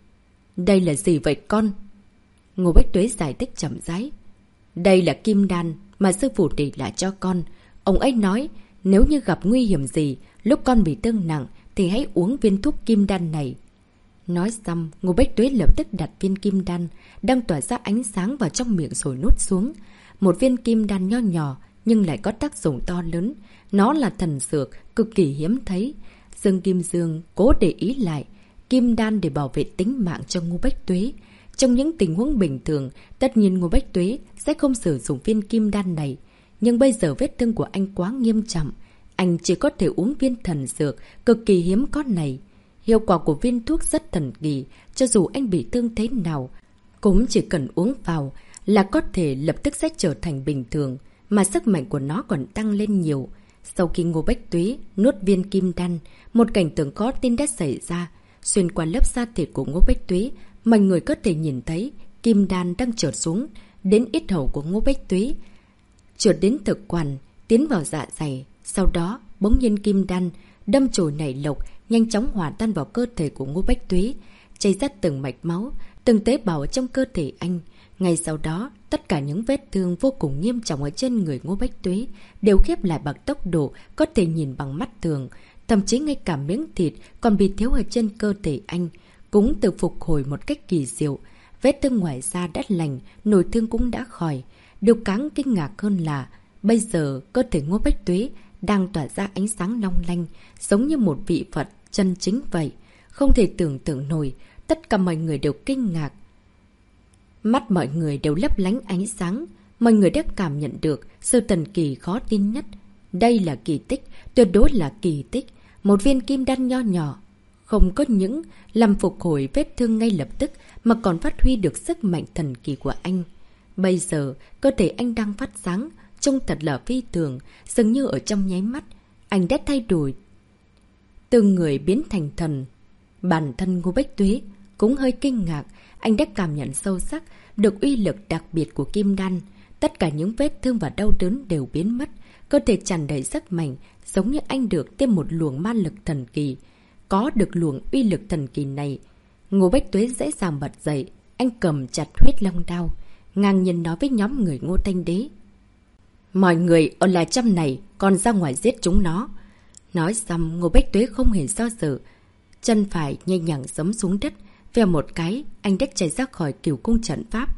A: Đây là gì vậy con? Ngô Bách Tuế giải thích chậm rãi. Đây là kim đan mà sư phụ để lại cho con. Ông ấy nói nếu như gặp nguy hiểm gì, lúc con bị thương nặng thì hãy uống viên thuốc kim đan này. Nói xong, Ngô Bách Tuế lập tức đặt viên kim đan đang tỏa ra ánh sáng vào trong miệng rồi nuốt xuống. Một viên kim đan nho nhỏ nhưng lại có tác dụng to lớn. Nó là thần dược cực kỳ hiếm thấy. Dương Kim Dương cố để ý lại kim đan để bảo vệ tính mạng cho Ngô Bách Tuế. Trong những tình huống bình thường, tất nhiên Ngô Bách Tuế sẽ không sử dụng viên kim đan này. Nhưng bây giờ vết thương của anh quá nghiêm trọng. Anh chỉ có thể uống viên thần dược cực kỳ hiếm có này. Hiệu quả của viên thuốc rất thần kỳ. Cho dù anh bị thương thế nào, cũng chỉ cần uống vào là có thể lập tức sẽ trở thành bình thường. Mà sức mạnh của nó còn tăng lên nhiều. Sau khi Ngô Bách Tuế nuốt viên kim đan, một cảnh tượng khó tin đã xảy ra. Xuyên qua lớp da thịt của Ngô Bách Tuế, mọi người có thể nhìn thấy kim đan đang trượt xuống đến yết hầu của Ngô Bách Tuế, trượt đến thực quản, tiến vào dạ dày. Sau đó, bỗng nhiên kim đan đâm chồi nảy lộc, nhanh chóng hòa tan vào cơ thể của Ngô Bách Tuế, chảy ra từng mạch máu, từng tế bào ở trong cơ thể anh. Ngay sau đó, tất cả những vết thương vô cùng nghiêm trọng ở trên người Ngô Bách Tuế đều khép lại bằng tốc độ có thể nhìn bằng mắt thường. Thậm chí ngay cả miếng thịt còn bị thiếu ở trên cơ thể anh cũng tự phục hồi một cách kỳ diệu. Vết thương ngoài da đã lành, nổi thương cũng đã khỏi. Điều càng kinh ngạc hơn là bây giờ cơ thể Ngô Bách Tuế đang tỏa ra ánh sáng long lanh, giống như một vị Phật chân chính vậy. Không thể tưởng tượng nổi, tất cả mọi người đều kinh ngạc. Mắt mọi người đều lấp lánh ánh sáng. Mọi người đã cảm nhận được sự thần kỳ khó tin nhất. Đây là kỳ tích, tuyệt đối là kỳ tích. Một viên kim đan nho nhỏ không có những làm phục hồi vết thương ngay lập tức mà còn phát huy được sức mạnh thần kỳ của anh. Bây giờ, cơ thể anh đang phát sáng, trông thật là phi thường, dường như ở trong nháy mắt, anh đã thay đổi. Từ người biến thành thần. Bản thân Ngô Bách Tuế cũng hơi kinh ngạc, anh đã cảm nhận sâu sắc được uy lực đặc biệt của kim đan. Tất cả những vết thương và đau đớn đều biến mất, cơ thể tràn đầy sức mạnh, giống như anh được thêm một luồng ma lực thần kỳ. Có được luồng uy lực thần kỳ này, Ngô Bách Tuế dễ dàng bật dậy, anh cầm chặt huyết long đao, ngang nhiên nói với nhóm người Ngô Thanh Đế. Mọi người ở lại trong này, còn ra ngoài giết chúng nó. Nói xong, Ngô Bách Tuế không hề do dự, chân phải nhẹ nhàng giẫm xuống đất, vèo một cái, anh đã chạy ra khỏi cửu cung trận pháp.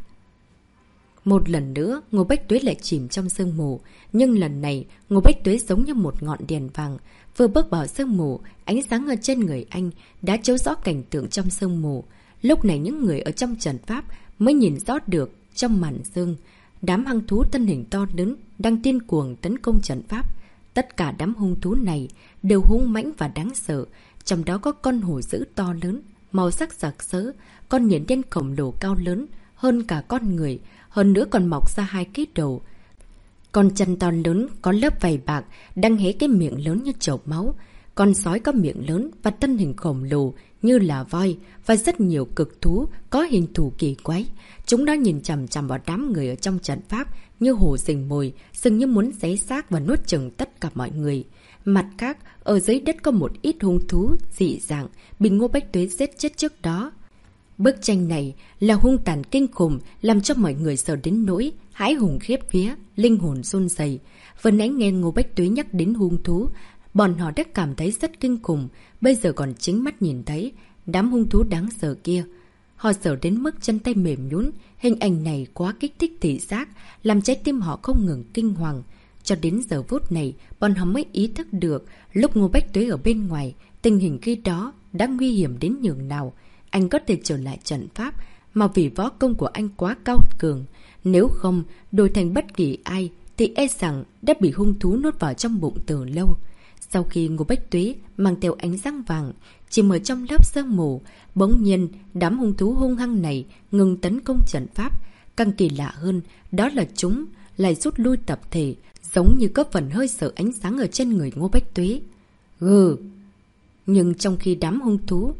A: Một lần nữa, Ngô Bách Tuế lại chìm trong sương mù, nhưng lần này, Ngô Bách Tuế giống như một ngọn đèn vàng, vừa bước vào sương mù, ánh sáng ở trên người anh đã chiếu rõ cảnh tượng trong sương mù. Lúc này những người ở trong trận pháp mới nhìn rõ được trong màn sương, đám hung thú thân hình to lớn đang điên cuồng tấn công trận pháp. Tất cả đám hung thú này đều hung mãnh và đáng sợ, trong đó có con hổ dữ to lớn, màu sắc sặc sỡ, con nhện đen khổng lồ cao lớn hơn cả con người, hơn nữa còn mọc ra hai cái đầu. Con chân to lớn có lớp vảy bạc đang hé cái miệng lớn như chậu máu. Con sói có miệng lớn và thân hình khổng lồ như là voi, và rất nhiều cực thú có hình thù kỳ quái. Chúng nó nhìn chằm chằm vào đám người ở trong trận pháp như hổ rình mồi, dường như muốn xé xác và nuốt chửng tất cả mọi người. Mặt khác, ở dưới đất có một ít hung thú dị dạng bị Ngô Bách Tuế giết chết trước đó. Bức tranh này là hung tàn kinh khủng, làm cho mọi người sợ đến nỗi hãi hùng khiếp vía, linh hồn run rẩy. Vừa nãy nghe Ngô Bách Tuế nhắc đến hung thú, bọn họ đã cảm thấy rất kinh khủng, bây giờ còn chính mắt nhìn thấy đám hung thú đáng sợ kia. Họ sợ đến mức chân tay mềm nhũn, hình ảnh này quá kích thích thị giác, làm trái tim họ không ngừng kinh hoàng. Cho đến giờ phút này, bọn họ mới ý thức được lúc Ngô Bách Tuế ở bên ngoài, tình hình khi đó đã nguy hiểm đến nhường nào. Anh có thể trở lại trận pháp, mà vì võ công của anh quá cao cường. Nếu không, đổi thành bất kỳ ai, thì e rằng đã bị hung thú nuốt vào trong bụng từ lâu. Sau khi Ngô Bách Tuế mang theo ánh sáng vàng, chìm ở trong lớp sương mù, bỗng nhiên đám hung thú hung hăng này ngừng tấn công trận pháp. Càng kỳ lạ hơn, đó là chúng lại rút lui tập thể, giống như có phần hơi sợ ánh sáng ở trên người Ngô Bách Tuế. Gừ! Nhưng trong khi đám hung thú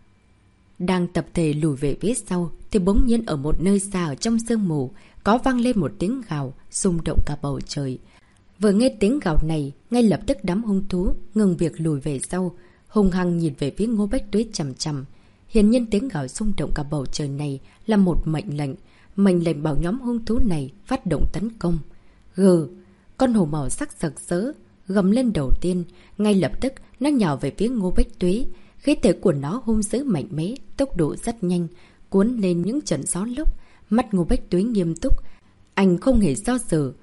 A: đang tập thể lùi về phía sau, thì bỗng nhiên ở một nơi xa ở trong sương mù có vang lên một tiếng gào, rung động cả bầu trời. Vừa nghe tiếng gào này, ngay lập tức đám hung thú ngừng việc lùi về sau, hung hăng nhìn về phía Ngô Bách Tuế chằm chằm. Hiển nhiên tiếng gào rung động cả bầu trời này là một mệnh lệnh, mệnh lệnh bảo nhóm hung thú này phát động tấn công. Gừ! Con hổ màu sắc sặc sỡ gầm lên đầu tiên, ngay lập tức nó nhào về phía Ngô Bách Tuế. Khí thế của nó hung dữ mạnh mẽ, tốc độ rất nhanh, cuốn lên những trận gió lốc. Mắt Ngô Bách Tuế nghiêm túc, anh không hề do dự.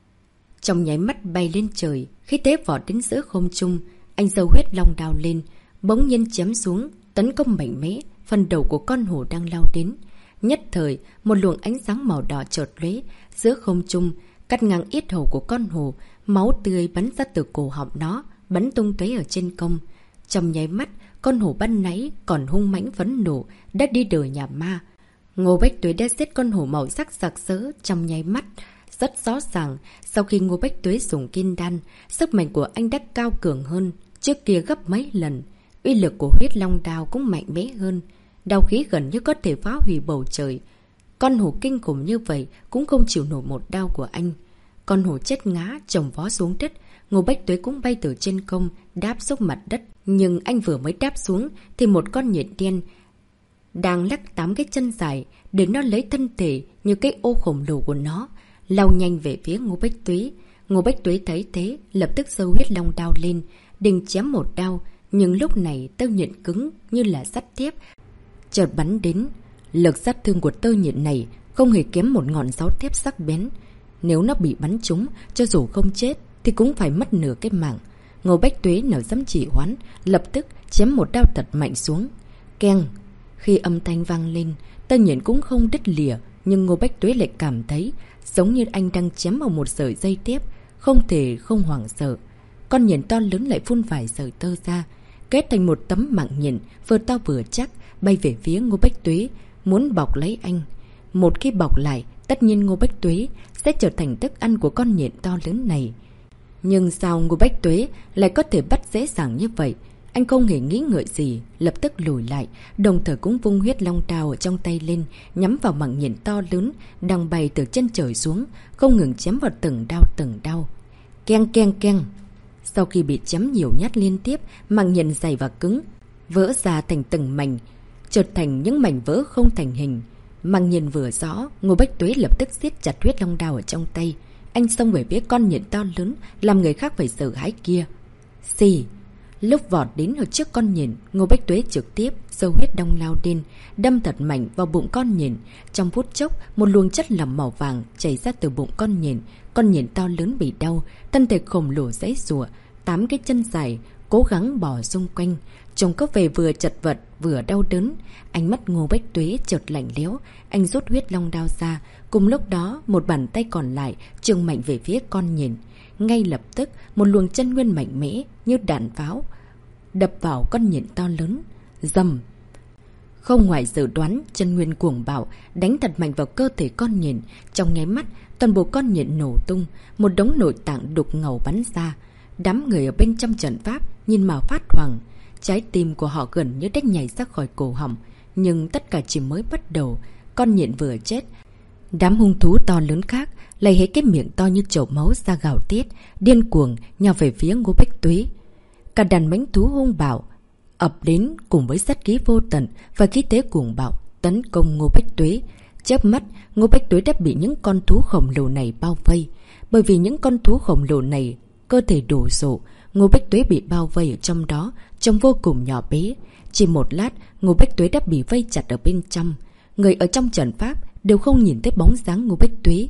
A: Trong nháy mắt bay lên trời, khí thế vọt đến giữa không trung, anh giơ huyết long đao lên, bỗng nhiên chém xuống, tấn công mạnh mẽ phần đầu của con hổ đang lao đến. Nhất thời, một luồng ánh sáng màu đỏ chợt lóe giữa không trung, cắt ngang yết hầu của con hổ, máu tươi bắn ra từ cổ họng nó, bắn tung tóe ở trên công. Trong nháy mắt, con hổ ban nãy còn hung mãnh phẫn nộ đã đi đời nhà ma. Ngô Bách Tuế đã giết con hổ màu sắc sặc sỡ trong nháy mắt. Rất rõ ràng, sau khi Ngô Bách Tuế dùng kim đan, sức mạnh của anh đã cao cường hơn trước kia gấp mấy lần. Uy lực của huyết long đao cũng mạnh mẽ hơn, đao khí gần như có thể phá hủy bầu trời. Con hổ kinh khủng như vậy cũng không chịu nổi một đao của anh. Con hổ chết ngã chồng vó xuống đất. Ngô Bách Tuế cũng bay từ trên không đáp xuống mặt đất. Nhưng anh vừa mới đáp xuống thì một con nhện đen đang lắc tám cái chân dài để nó lấy thân thể như cái ô khổng lồ của nó, lao nhanh về phía Ngô Bách Tuế. Ngô Bách Tuế thấy thế, lập tức giơ huyết long đao lên, định chém một đao. Nhưng lúc này tơ nhện cứng như là sắt thép chợt bắn đến. Lực sát thương của tơ nhện này không hề kém một ngọn giáo thép sắc bén. Nếu nó bị bắn trúng, cho dù không chết thì cũng phải mất nửa cái mạng. Ngô Bách Tuế nào dám chỉ hoãn, lập tức chém một đao thật mạnh xuống. Keng! Khi âm thanh vang lên, tơ nhện cũng không đứt lìa, nhưng Ngô Bách Tuế lại cảm thấy giống như anh đang chém vào một sợi dây thép, không thể không hoảng sợ. Con nhện to lớn lại phun vài sợi tơ ra, kết thành một tấm mạng nhện vừa to vừa chắc, bay về phía Ngô Bách Tuế, muốn bọc lấy anh. Một khi bọc lại, tất nhiên Ngô Bách Tuế sẽ trở thành thức ăn của con nhện to lớn này. Nhưng sao Ngô Bách Tuế lại có thể bắt dễ dàng như vậy? Anh không hề nghĩ ngợi gì, lập tức lùi lại, đồng thời cũng vung huyết long đao ở trong tay lên, nhắm vào Mạc Nhiên to lớn, đang bay từ chân trời xuống, không ngừng chém vào từng đao từng đao. Keng keng keng. Sau khi bị chém nhiều nhát liên tiếp, Mạc Nhiên dày và cứng, vỡ ra thành từng mảnh, chợt thành những mảnh vỡ không thành hình. Mạc Nhiên vừa rõ, Ngô Bách Tuế lập tức siết chặt huyết long đao ở trong tay. Anh xông về phía con nhện to lớn, làm người khác phải sợ hãi kia. Xì! Lúc vọt đến ở trước con nhện, Ngô Bách Tuế trực tiếp giơ huyết long lao lên, đâm thật mạnh vào bụng con nhện. Trong phút chốc, một luồng chất lỏng màu vàng chảy ra từ bụng con nhện. Con nhện to lớn bị đau, thân thể khổng lồ giãy giụa, tám cái chân dài cố gắng bò xung quanh, trông có vẻ vừa chật vật vừa đau đớn. Ánh mắt Ngô Bách Tuế chợt lạnh lẽo, anh rút huyết long đao ra, cùng lúc đó một bàn tay còn lại chưởng mạnh về phía con nhện. Ngay lập tức, một luồng chân nguyên mạnh mẽ như đạn pháo đập vào con nhện to lớn. Rầm! Không ngoài dự đoán, chân nguyên cuồng bạo đánh thật mạnh vào cơ thể con nhện. Trong nháy mắt, toàn bộ con nhện nổ tung, một đống nội tạng đục ngầu bắn ra. Đám người ở bên trong trận pháp nhìn mà phát hoảng, trái tim của họ gần như đếch nhảy ra khỏi cổ họng. Nhưng tất cả chỉ mới bắt đầu. Con nhện vừa chết, đám hung thú to lớn khác lấy hết cái miệng to như chậu máu ra gào tiết, điên cuồng nhào về phía Ngô Bách Tuế. Cả đàn mãnh thú hung bạo ập đến cùng với sát khí vô tận và khí thế cuồng bạo tấn công Ngô Bách Tuế. Chớp mắt, Ngô Bách Tuế đã bị những con thú khổng lồ này bao vây. Bởi vì những con thú khổng lồ này cơ thể đổ sộ, Ngô Bách Tuế bị bao vây ở trong đó, trông vô cùng nhỏ bé. Chỉ một lát, Ngô Bách Tuế đã bị vây chặt ở bên trong. Người ở trong trận pháp đều không nhìn thấy bóng dáng Ngô Bách Tuế.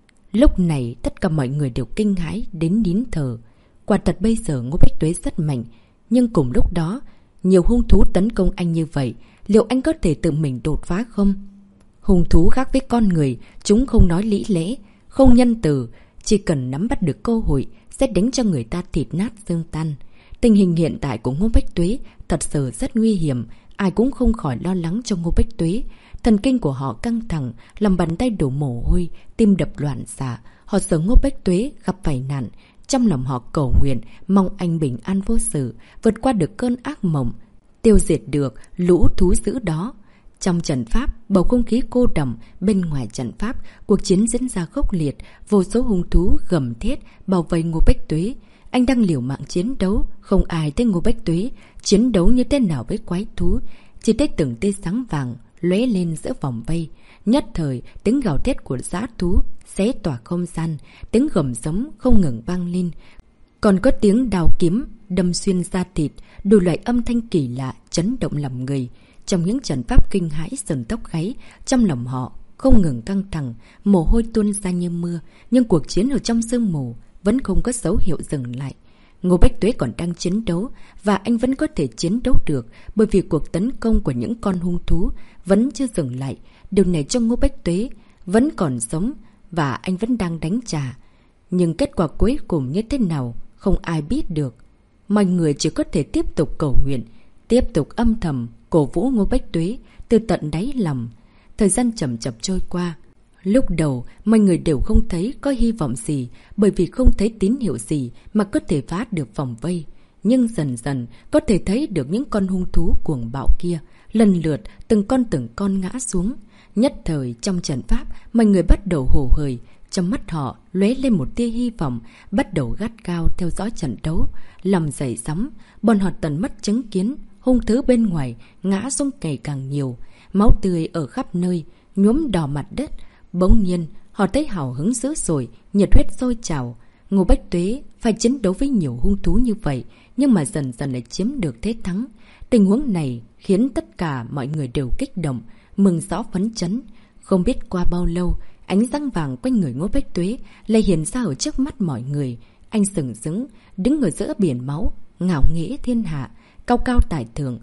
A: Lúc này, tất cả mọi người đều kinh hãi đến nín thở. Quả thật bây giờ Ngô Bách Tuế rất mạnh, nhưng cùng lúc đó, nhiều hung thú tấn công anh như vậy, liệu anh có thể tự mình đột phá không? Hung thú khác với con người, chúng không nói lý lẽ, không nhân từ, chỉ cần nắm bắt được cơ hội sẽ đánh cho người ta thịt nát xương tan. Tình hình hiện tại của Ngô Bách Tuế thật sự rất nguy hiểm, ai cũng không khỏi lo lắng cho Ngô Bách Tuế. Thần kinh của họ căng thẳng, lòng bàn tay đổ mồ hôi, tim đập loạn xạ. Họ sợ Ngô Bách Tuế gặp phải nạn. Trong lòng họ cầu nguyện, mong anh bình an vô sự, vượt qua được cơn ác mộng, tiêu diệt được lũ thú dữ đó. Trong trận pháp, bầu không khí cô đọng. Bên ngoài trận pháp, cuộc chiến diễn ra khốc liệt, vô số hung thú gầm thét bảo vệ Ngô Bách Tuế. Anh đang liều mạng chiến đấu, không ai thấy Ngô Bách Tuế chiến đấu như thế nào với quái thú. Chỉ thấy từng tia sáng vàng lóe lên giữa vòng vây. Nhất thời, tiếng gào thét của dã thú xé tỏa không gian, tiếng gầm giống không ngừng vang lên. Còn có tiếng đao kiếm đâm xuyên da thịt, đủ loại âm thanh kỳ lạ chấn động lòng người. Trong những trận pháp kinh hãi sờn tóc gáy, trong lòng họ không ngừng căng thẳng, mồ hôi tuôn ra như mưa, nhưng cuộc chiến ở trong sương mù vẫn không có dấu hiệu dừng lại. Ngô Bách Tuế còn đang chiến đấu, và anh vẫn có thể chiến đấu được, bởi vì cuộc tấn công của những con hung thú vẫn chưa dừng lại. Điều này cho Ngô Bách Tuế vẫn còn sống, và anh vẫn đang đánh trả. Nhưng kết quả cuối cùng như thế nào, không ai biết được. Mọi người chỉ có thể tiếp tục cầu nguyện, tiếp tục âm thầm cổ vũ Ngô Bách Tuế từ tận đáy lòng. Thời gian chậm chậm trôi qua. Lúc đầu, mọi người đều không thấy có hy vọng gì, bởi vì không thấy tín hiệu gì mà có thể phá được vòng vây. Nhưng dần dần, có thể thấy được những con hung thú cuồng bạo kia, lần lượt từng con từng con ngã xuống. Nhất thời, trong trận pháp, mọi người bắt đầu hổ hởi. Trong mắt họ lóe lên một tia hy vọng, bắt đầu gắt cao theo dõi trận đấu. Lòng dậy sóng, bọn họ tận mắt chứng kiến hung thú bên ngoài ngã xuống ngày càng nhiều, máu tươi ở khắp nơi nhuốm đỏ mặt đất. Bỗng nhiên họ thấy hào hứng dữ dội, nhiệt huyết sôi trào. Ngô Bách Tuế phải chiến đấu với nhiều hung thú như vậy, nhưng mà dần dần lại chiếm được thế thắng. Tình huống này khiến tất cả mọi người đều kích động, mừng rõ phấn chấn. Không biết qua bao lâu, ánh sáng vàng quanh người Ngô Bách Tuế lại hiện ra ở trước mắt mọi người. Anh sừng sững đứng ở giữa biển máu, ngạo nghễ thiên hạ, cao cao tại thượng.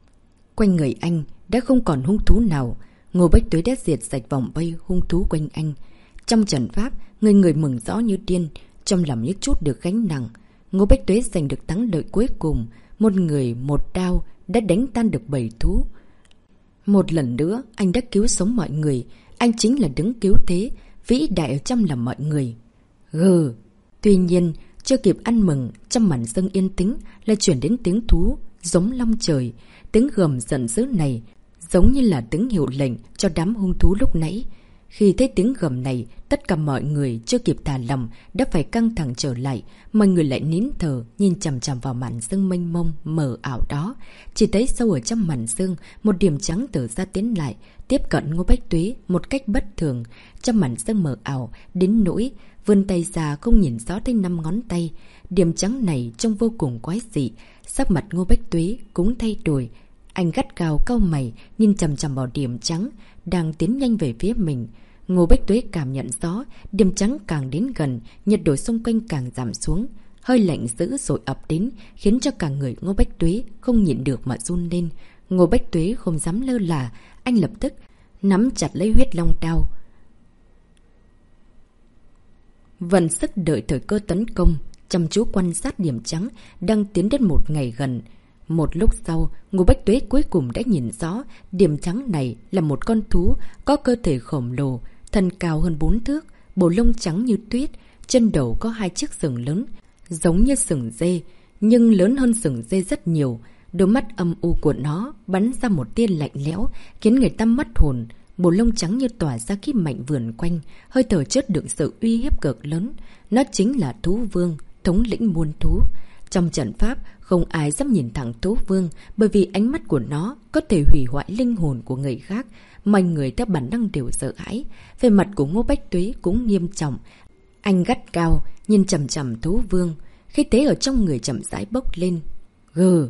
A: Quanh người anh đã không còn hung thú nào. Ngô Bách Tuế đã diệt sạch vòng vây hung thú quanh anh. Trong trận pháp, người người mừng rõ như điên, trong lòng như chút được gánh nặng. Ngô Bách Tuế giành được thắng lợi cuối cùng. Một người một đao đã đánh tan được bảy thú. Một lần nữa, anh đã cứu sống mọi người. Anh chính là đứng cứu thế, vĩ đại ở trong lòng mọi người. Gừ. Tuy nhiên, chưa kịp ăn mừng, trong màn sân yên tĩnh lại chuyển đến tiếng thú giống long trời. Tiếng gầm giận dữ này giống như là tiếng hiệu lệnh cho đám hung thú lúc nãy. Khi thấy tiếng gầm này, tất cả mọi người chưa kịp thả lòng đã phải căng thẳng trở lại. Mọi người lại nín thở, nhìn chằm chằm vào màn sương mênh mông mờ ảo đó. Chỉ thấy sâu ở trong màn sương, một điểm trắng từ ra tiến lại, tiếp cận Ngô Bách Tuế một cách bất thường. Trong màn sương mờ ảo, đến nỗi vươn tay ra không nhìn rõ tới năm ngón tay. Điểm trắng này trông vô cùng quái dị. Sắc mặt Ngô Bách Tuế cũng thay đổi. Anh gắt gao cau mày, nhìn chằm chằm vào điểm trắng đang tiến nhanh về phía mình. Ngô Bách Tuế cảm nhận rõ, điểm trắng càng đến gần, nhiệt độ xung quanh càng giảm xuống. Hơi lạnh dữ rồi ập đến, khiến cho cả người Ngô Bách Tuế không nhịn được mà run lên. Ngô Bách Tuế không dám lơ là, anh lập tức nắm chặt lấy huyết long đao, vận sức đợi thời cơ tấn công, chăm chú quan sát điểm trắng đang tiến đến một ngày gần. Một lúc sau, Ngô Bách Tuế cuối cùng đã nhìn rõ điểm trắng này là một con thú có cơ thể khổng lồ, thân cao hơn bốn thước, bộ lông trắng như tuyết, trên đầu có hai chiếc sừng lớn, giống như sừng dê, nhưng lớn hơn sừng dê rất nhiều. Đôi mắt âm u của nó bắn ra một tia lạnh lẽo, khiến người ta mất hồn. Bộ lông trắng như tỏa ra khí mạnh vườn quanh, hơi thở chất đựng sự uy hiếp cực lớn. Nó chính là thú vương, thống lĩnh muôn thú. Trong trận pháp, không ai dám nhìn thẳng thú vương, bởi vì ánh mắt của nó có thể hủy hoại linh hồn của người khác. Mọi người theo bản năng đều sợ hãi. Về mặt của Ngô Bách Tuế cũng nghiêm trọng. Anh gắt cao, nhìn chằm chằm thú vương. Khí thế ở trong người chậm rãi bốc lên. Gừ!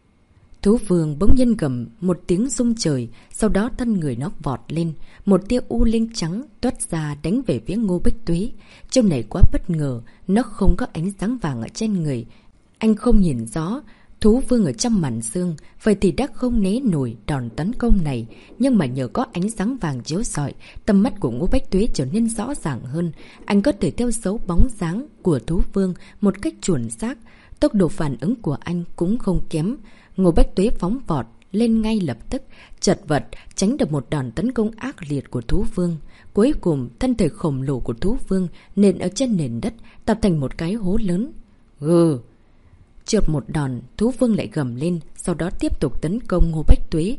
A: Thú vương bỗng nhiên gầm một tiếng rung trời, sau đó thân người nó vọt lên, một tia u linh trắng toát ra đánh về phía Ngô Bách Tuế. Trông này quá bất ngờ, nó không có ánh sáng vàng ở trên người. Anh không nhìn rõ thú vương ở trong màn sương, vậy thì đã không né nổi đòn tấn công này. Nhưng mà nhờ có ánh sáng vàng chiếu rọi, tầm mắt của Ngô Bách Tuế trở nên rõ ràng hơn. Anh có thể theo dấu bóng dáng của thú vương một cách chuẩn xác. Tốc độ phản ứng của anh cũng không kém. Ngô Bách Tuế phóng vọt lên ngay lập tức, chật vật tránh được một đòn tấn công ác liệt của thú vương. Cuối cùng, thân thể khổng lồ của thú vương nện ở trên nền đất, tạo thành một cái hố lớn. Gừ! Trượt một đòn, thú vương lại gầm lên, sau đó tiếp tục tấn công Ngô Bách Tuế.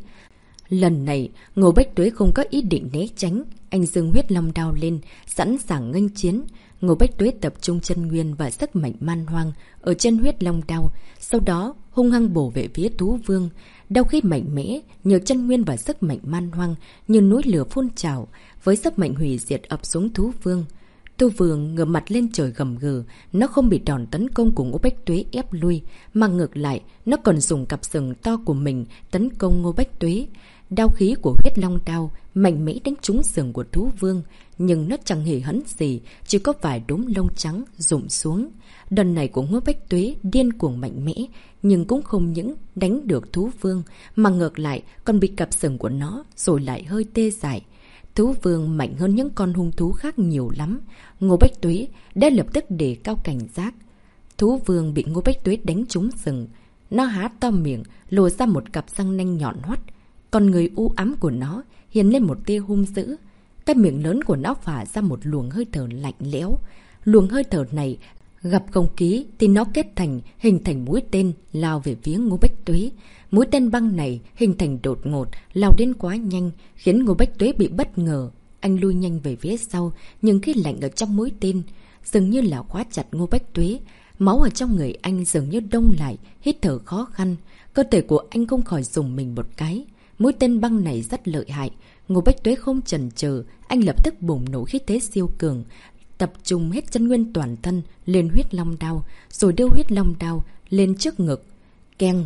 A: Lần này, Ngô Bách Tuế không có ý định né tránh, anh giương huyết long đao lên, sẵn sàng nghênh chiến. Ngô Bách Tuế tập trung chân nguyên và sức mạnh man hoang ở chân huyết long đao, sau đó hung hăng bổ về phía thú vương. Đao khí mạnh mẽ, nhờ chân nguyên và sức mạnh man hoang như núi lửa phun trào, với sức mạnh hủy diệt ập xuống thú vương. Thú vương ngửa mặt lên trời gầm gừ, nó không bị đòn tấn công của Ngô Bách Tuế ép lui, mà ngược lại, nó còn dùng cặp sừng to của mình tấn công Ngô Bách Tuế. Đao khí của huyết long đao mạnh mẽ đánh trúng sừng của thú vương, nhưng nó chẳng hề hấn gì, chỉ có vài đốm lông trắng rụng xuống. Đòn này của Ngô Bách Tuế điên cuồng mạnh mẽ, nhưng cũng không những đánh được thú vương, mà ngược lại còn bị cặp sừng của nó rồi lại hơi tê dại. Thú vương mạnh hơn những con hung thú khác nhiều lắm. Ngô Bách Tuế đã lập tức đề cao cảnh giác. Thú vương bị Ngô Bách Tuế đánh trúng sừng, nó há to miệng, lộ ra một cặp răng nanh nhọn hoắt. Còn người u ám của nó hiện lên một tia hung dữ. Cái miệng lớn của nó phả ra một luồng hơi thở lạnh lẽo. Luồng hơi thở này gặp không khí thì nó kết thành, hình thành mũi tên lao về phía Ngô Bách Tuế. Mũi tên băng này hình thành đột ngột, lao đến quá nhanh, khiến Ngô Bách Tuế bị bất ngờ. Anh lui nhanh về phía sau, nhưng khí lạnh ở trong mũi tên dường như là khóa chặt Ngô Bách Tuế. Máu ở trong người anh dường như đông lại, hít thở khó khăn. Cơ thể của anh không khỏi rùng mình một cái. Mũi tên băng này rất lợi hại. Ngô Bách Tuế không chần chờ, anh lập tức bùng nổ khí thế siêu cường, tập trung hết chân nguyên toàn thân lên huyết long đao, rồi đưa huyết long đao lên trước ngực. Keng!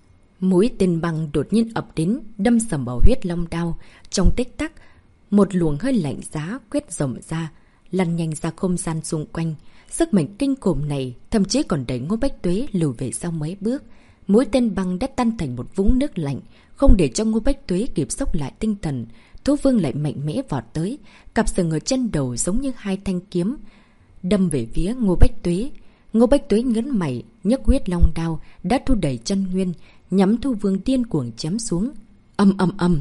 A: Mũi tên băng đột nhiên ập đến, đâm sầm vào huyết long đao. Trong tích tắc, một luồng hơi lạnh giá quét rộng ra, lăn nhanh ra không gian xung quanh. Sức mạnh kinh khủng này thậm chí còn đẩy Ngô Bách Tuế lùi về sau mấy bước. Mũi tên băng đã tan thành một vũng nước lạnh, không để cho Ngô Bách Tuế kịp xốc lại tinh thần. Thú vương lại mạnh mẽ vọt tới, cặp sừng ở chân đầu giống như hai thanh kiếm, đâm về phía Ngô Bách Tuế. Ngô Bách Tuế nhấn mày, nhấc huyết long đao đã thu đầy chân nguyên, nhắm thú vương điên cuồng chém xuống. Âm âm âm!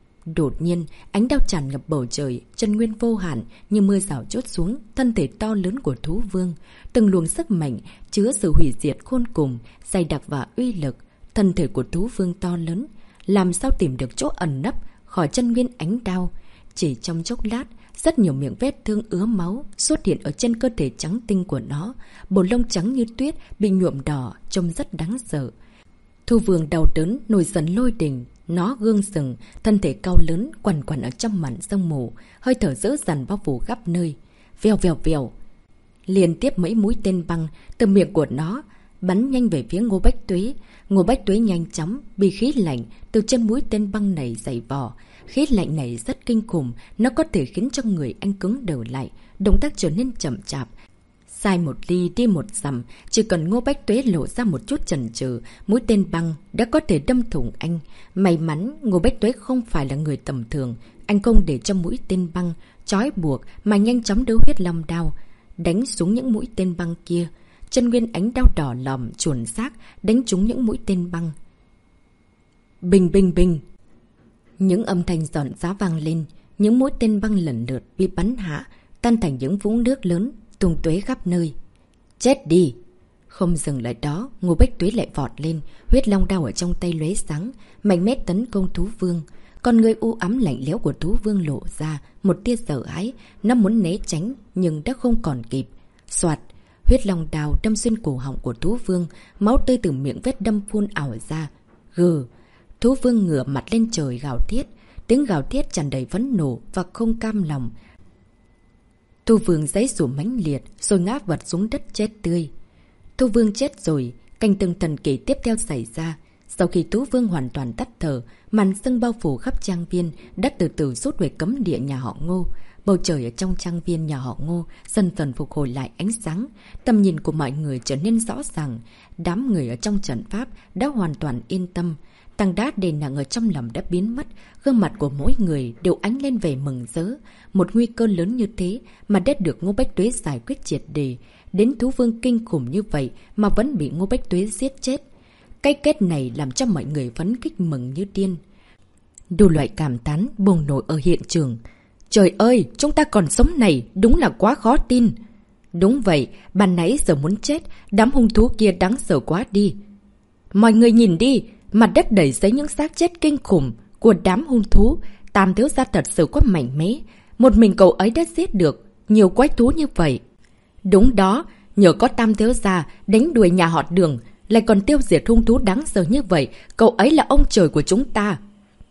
A: Đột nhiên, ánh đao tràn ngập bầu trời, chân nguyên vô hạn như mưa rào trút xuống thân thể to lớn của thú vương. Từng luồng sức mạnh chứa sự hủy diệt khôn cùng, dày đặc và uy lực. Thân thể của thú vương to lớn, làm sao tìm được chỗ ẩn nấp khỏi chân nguyên ánh đao. Chỉ trong chốc lát, rất nhiều miệng vết thương ứa máu xuất hiện ở trên cơ thể trắng tinh của nó. Bộ lông trắng như tuyết bị nhuộm đỏ, trông rất đáng sợ. Thu vương đau đớn nổi dần lôi đình. Nó gương sừng, thân thể cao lớn quằn quằn ở trong màn sương mù, hơi thở dữ dằn bao phủ khắp nơi. Vèo vèo vèo, liên tiếp mấy mũi tên băng từ miệng của nó bắn nhanh về phía Ngô Bách Tuế. Ngô Bách Tuế nhanh chóng bị khí lạnh từ chân mũi tên băng này dày vò. Khí lạnh này rất kinh khủng, nó có thể khiến cho người anh cứng đờ lại, động tác trở nên chậm chạp. Sai một ly đi một dặm, chỉ cần Ngô Bách Tuế lộ ra một chút chần chừ, mũi tên băng đã có thể đâm thủng anh. May mắn Ngô Bách Tuế không phải là người tầm thường, anh không để cho mũi tên băng trói buộc mà nhanh chóng đưa huyết long đao đánh xuống những mũi tên băng kia. Chân nguyên ánh đao đỏ lòm chuẩn xác đánh trúng những mũi tên băng. Bình bình bình, những âm thanh giòn giã vang lên, những mũi tên băng lần lượt bị bắn hạ, tan thành những vũng nước lớn, tung tóe khắp nơi. Chết đi! Không dừng lại đó, Ngô Bách Tuế lại vọt lên, huyết long đao ở trong tay lóe sáng, mạnh mẽ tấn công thú vương. Con người u ám lạnh lẽo của thú vương lộ ra một tia sợ hãi, nó muốn né tránh nhưng đã không còn kịp. Soạt, huyết long đao đâm xuyên cổ họng của thú vương, máu tươi từ miệng vết đâm phun ảo ra. Gừ, thú vương ngửa mặt lên trời gào thét, tiếng gào thét tràn đầy phẫn nộ và không cam lòng. Thu vương giãy giụa mãnh liệt rồi ngã vật xuống đất chết tươi. Thu vương chết rồi, cảnh tượng thần kỳ tiếp theo xảy ra. Sau khi Tú Vương hoàn toàn tắt thở, màn sương bao phủ khắp trang viên đã từ từ rút về cấm địa nhà họ Ngô. Bầu trời ở trong trang viên nhà họ Ngô dần dần phục hồi lại ánh sáng, tầm nhìn của mọi người trở nên rõ ràng. Đám người ở trong trận pháp đã hoàn toàn yên tâm. Tảng đá đè nặng ở trong lòng đã biến mất, gương mặt của mỗi người đều ánh lên vẻ mừng rỡ. Một nguy cơ lớn như thế mà đã được Ngô Bách Tuế giải quyết triệt để. Đến thú vương kinh khủng như vậy mà vẫn bị Ngô Bách Tuế giết chết. Cái kết này làm cho mọi người phấn khích mừng như điên. Đủ loại cảm thán bùng nổ ở hiện trường. Trời ơi, chúng ta còn sống này, đúng là quá khó tin. Đúng vậy, ban nãy giờ muốn chết, đám hung thú kia đáng sợ quá đi. Mọi người nhìn đi, mặt đất đầy giấy những xác chết kinh khủng của đám hung thú. Tam thiếu gia thật sự quá mạnh mẽ, một mình cậu ấy đã giết được nhiều quái thú như vậy. Đúng đó, nhờ có Tam thiếu gia đánh đuổi nhà họ Đường, lại còn tiêu diệt hung thú đáng sợ như vậy, cậu ấy là ông trời của chúng ta.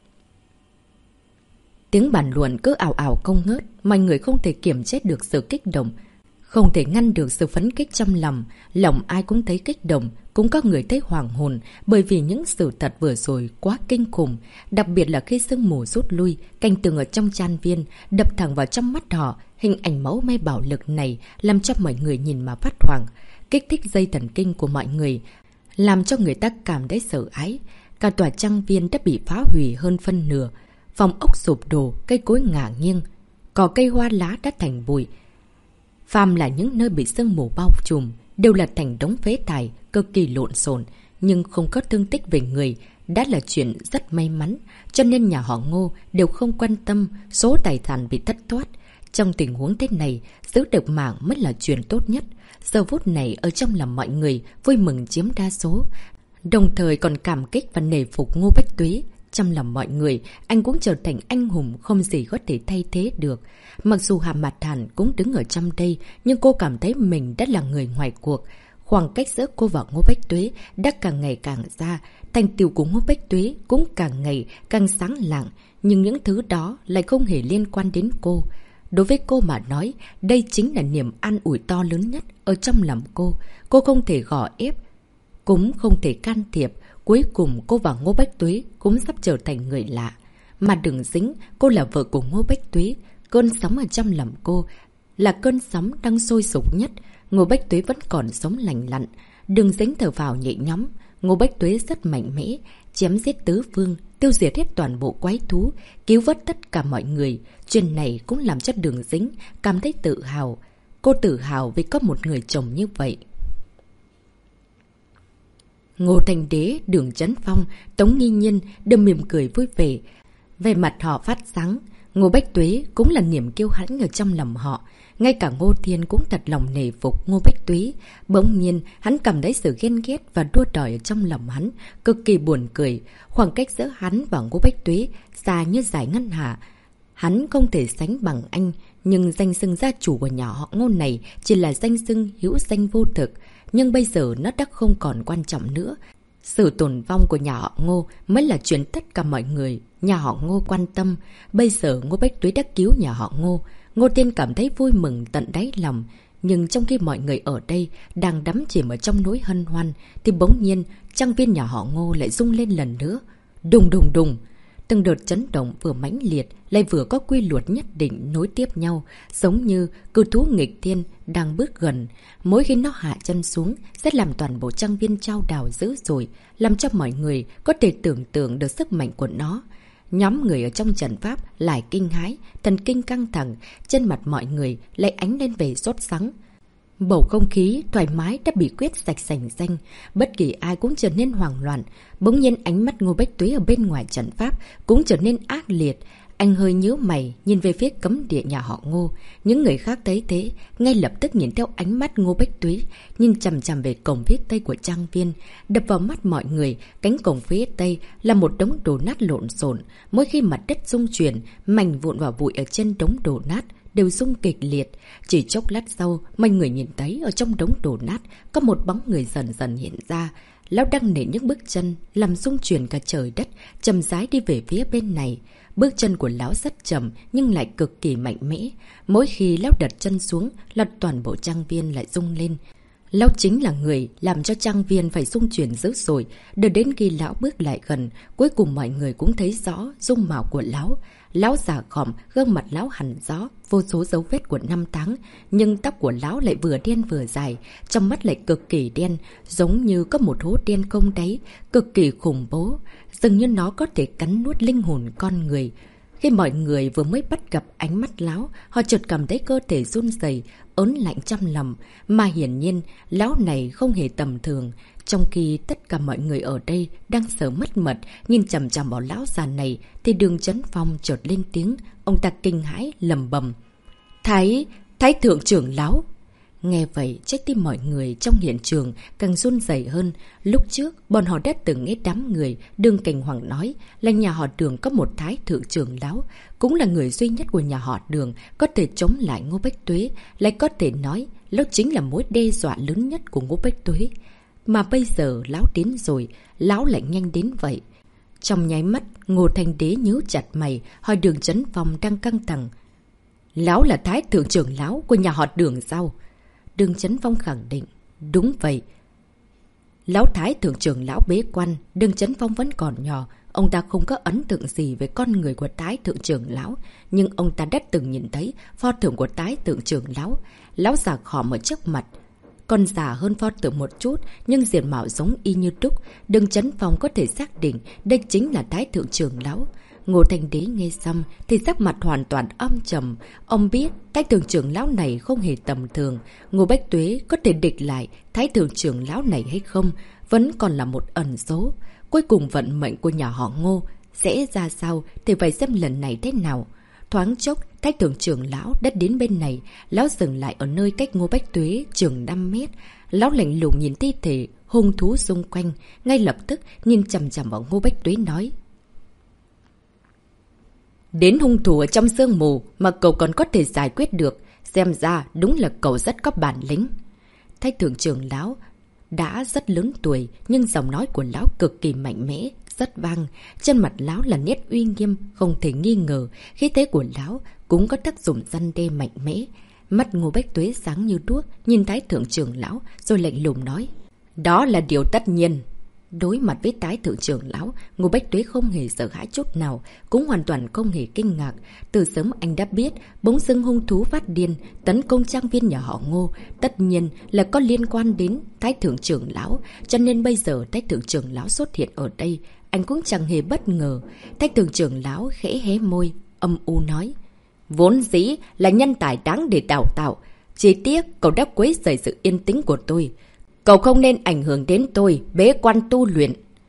A: Tiếng bàn luận cứ ảo ảo không ngớt, mọi người không thể kiềm chế được sự kích động, không thể ngăn được sự phấn kích trong lòng. Lòng ai cũng thấy kích động, cũng có người thấy hoàng hồn, bởi vì những sự thật vừa rồi quá kinh khủng. Đặc biệt là khi sương mù rút lui, cảnh tượng ở trong trang viên đập thẳng vào trong mắt họ. Hình ảnh máu me bạo lực này làm cho mọi người nhìn mà phát hoảng, kích thích dây thần kinh của mọi người, làm cho người ta cảm thấy sợ hãi. Cả tòa trang viên đã bị phá hủy hơn phân nửa, phòng ốc sụp đổ, cây cối ngả nghiêng, cỏ cây hoa lá đã thành bụi. Phàm là những nơi bị sương mù bao trùm đều là thành đống phế thải, cực kỳ lộn xộn, nhưng không có thương tích về người đã là chuyện rất may mắn, cho nên nhà họ Ngô đều không quan tâm số tài sản bị thất thoát. Trong tình huống thế này, giữ được mạng mới là chuyện tốt nhất. Giờ phút này ở trong lòng mọi người vui mừng chiếm đa số, đồng thời còn cảm kích và nể phục Ngô Bách Tuế. Trong lòng mọi người, anh cũng trở thành anh hùng không gì có thể thay thế được. Mặc dù Hà Mạt Hàn cũng đứng ở trong đây, nhưng cô cảm thấy mình đã là người ngoài cuộc. Khoảng cách giữa cô và Ngô Bách Tuế đã càng ngày càng xa, thành tựu của Ngô Bách Tuế cũng càng ngày càng sáng lạng, nhưng những thứ đó lại không hề liên quan đến cô. Đối với cô mà nói, đây chính là niềm an ủi to lớn nhất ở trong lòng cô. Cô không thể gò ép, cũng không thể can thiệp. Cuối cùng cô và Ngô Bách Tuế cũng sắp trở thành người lạ. Mà đừng dính, cô là vợ của Ngô Bách Tuế. Cơn sóng ở trong lòng cô là cơn sóng đang sôi sục nhất. Ngô Bách Tuế vẫn còn sống lành lặn. Đừng dính thở vào nhẹ nhõm. Ngô Bách Tuế rất mạnh mẽ, chém giết tứ phương, tiêu diệt hết toàn bộ quái thú, cứu vớt tất cả mọi người. Chuyện này cũng làm cho Đường Dính cảm thấy tự hào. Cô tự hào vì có một người chồng như vậy. Ngô Thành Đế, Đường Chấn Phong, Tống Nghi Nhiên đều mỉm cười vui vẻ. Về mặt họ phát sáng, Ngô Bách Tuế cũng là niềm kiêu hãnh ở trong lòng họ. Ngay cả Ngô Thiên cũng thật lòng nể phục Ngô Bách Tuế. Bỗng nhiên, hắn cảm thấy sự ghen ghét và đua đòi ở trong lòng hắn, cực kỳ buồn cười. Khoảng cách giữa hắn và Ngô Bách Tuế xa như dải ngân hà. Hắn không thể sánh bằng anh, nhưng danh xưng gia chủ của nhà họ Ngô này chỉ là danh xưng hữu danh vô thực. Nhưng bây giờ nó đã không còn quan trọng nữa. Sự tồn vong của nhà họ Ngô mới là chuyện tất cả mọi người, nhà họ Ngô quan tâm. Bây giờ Ngô Bách Tuế đã cứu nhà họ Ngô. Ngô Thiên cảm thấy vui mừng tận đáy lòng. Nhưng trong khi mọi người ở đây đang đắm chìm ở trong nỗi hân hoan, thì bỗng nhiên trang viên nhà họ Ngô lại rung lên lần nữa. Đùng đùng đùng! Từng đợt chấn động vừa mãnh liệt, lại vừa có quy luật nhất định nối tiếp nhau, giống như cự thú nghịch thiên đang bước gần. Mỗi khi nó hạ chân xuống, sẽ làm toàn bộ trang viên chao đảo dữ dội, làm cho mọi người có thể tưởng tượng được sức mạnh của nó. Nhóm người ở trong trận pháp lại kinh hãi, thần kinh căng thẳng, trên mặt mọi người lại ánh lên vẻ sốt sắng. Bầu không khí thoải mái đã bị quét sạch sành xanh, bất kỳ ai cũng trở nên hoảng loạn. Bỗng nhiên ánh mắt Ngô Bách Tuế ở bên ngoài trận pháp cũng trở nên ác liệt. Anh hơi nhíu mày nhìn về phía cấm địa nhà họ Ngô. Những người khác thấy thế, ngay lập tức nhìn theo ánh mắt Ngô Bách Tuế, nhìn chằm chằm về cổng phía tây của trang viên. Đập vào mắt mọi người, cánh cổng phía tây là một đống đổ nát lộn xộn. Mỗi khi mặt đất rung chuyển, mảnh vụn và bụi ở trên đống đổ nát đều rung kịch liệt. Chỉ chốc lát sau, mọi người nhìn thấy ở trong đống đổ nát có một bóng người dần dần hiện ra. Lão đang nể những bước chân làm rung chuyển cả trời đất, chậm rãi đi về phía bên này. Bước chân của lão rất chậm nhưng lại cực kỳ mạnh mẽ. Mỗi khi lão đặt chân xuống là toàn bộ trang viên lại rung lên. Lão chính là người làm cho trang viên phải rung chuyển dữ dội. Đợi đến khi lão bước lại gần, cuối cùng mọi người cũng thấy rõ dung mạo của lão. Lão già khòm, gương mặt lão hằn rõ, vô số dấu vết của năm tháng. Nhưng tóc của lão lại vừa đen vừa dài, trong mắt lại cực kỳ đen, giống như có một hố đen không đáy, cực kỳ khủng bố. Dường như nó có thể cắn nuốt linh hồn con người. Khi mọi người vừa mới bắt gặp ánh mắt lão, họ chợt cảm thấy cơ thể run rẩy, ớn lạnh trong lòng. Mà hiển nhiên, lão này không hề tầm thường. Trong khi tất cả mọi người ở đây đang sợ mất mật, nhìn chằm chằm vào lão già này, thì Đường Chấn Phong chợt lên tiếng, ông ta kinh hãi lầm bầm: Thái, Thái thượng trưởng lão! Nghe vậy, trái tim mọi người trong hiện trường càng run rẩy hơn. Lúc trước, bọn họ đã từng nghe đám người Đường Cảnh Hoàng nói là nhà họ Đường có một Thái thượng trưởng lão, cũng là người duy nhất của nhà họ Đường có thể chống lại Ngô Bách Tuế, lại có thể nói lão chính là mối đe dọa lớn nhất của Ngô Bách Tuế. Mà bây giờ lão đến rồi, lão lại nhanh đến vậy. Trong nháy mắt, Ngô Thanh Đế nhíu chặt mày, hỏi Đường Chấn Phong đang căng thẳng: Lão là Thái thượng trưởng lão của nhà họ Đường sao? Đường Chấn Phong khẳng định: Đúng vậy. Lão Thái thượng trưởng lão bế quan, Đường Chấn Phong vẫn còn nhỏ, ông ta không có ấn tượng gì về con người của Thái thượng trưởng lão, nhưng ông ta đã từng nhìn thấy pho tượng của Thái thượng trưởng lão. Lão già khòm ở trước mặt, còn già hơn pho tượng một chút, nhưng diện mạo giống y như đúc. Đường Chấn Phong có thể xác định đây chính là Thái thượng trưởng lão. Ngô Thanh Đế nghe xong thì sắc mặt hoàn toàn âm trầm. Ông biết Thái thượng trưởng lão này không hề tầm thường. Ngô Bách Tuế có thể địch lại Thái thượng trưởng lão này hay không vẫn còn là một ẩn số. Cuối cùng vận mệnh của nhà họ Ngô sẽ ra sao thì phải xem lần này thế nào. Thoáng chốc, Thái thượng trưởng lão đã đến bên này. Lão dừng lại ở nơi cách Ngô Bách Tuế chừng năm mét. Lão lạnh lùng nhìn thi thể hung thú xung quanh, ngay lập tức nhìn chằm chằm vào Ngô Bách Tuế nói: Đến hung thủ ở trong sương mù mà cậu còn có thể giải quyết được, xem ra đúng là cậu rất có bản lĩnh. Thái thượng trưởng lão đã rất lớn tuổi, nhưng giọng nói của lão cực kỳ mạnh mẽ, rất vang. Trên mặt lão là nét uy nghiêm, không thể nghi ngờ. Khí thế của lão cũng có tác dụng răn đe mạnh mẽ. Mắt Ngô Bách Tuế sáng như đuốc, nhìn Thái thượng trưởng lão, rồi lạnh lùng nói: Đó là điều tất nhiên. Đối mặt với Thái thượng trưởng lão, Ngô Bách Tuế không hề sợ hãi chút nào, cũng hoàn toàn không hề kinh ngạc. Từ sớm anh đã biết bỗng dưng hung thú phát điên tấn công trang viên nhà họ Ngô, tất nhiên là có liên quan đến Thái thượng trưởng lão, cho nên bây giờ Thái thượng trưởng lão xuất hiện ở đây, anh cũng chẳng hề bất ngờ. Thái thượng trưởng lão khẽ hé môi, âm u nói: Vốn dĩ là nhân tài đáng để đào tạo, chỉ tiếc cậu đã quấy rầy sự yên tĩnh của tôi. Cậu không nên ảnh hưởng đến tôi bế quan tu luyện.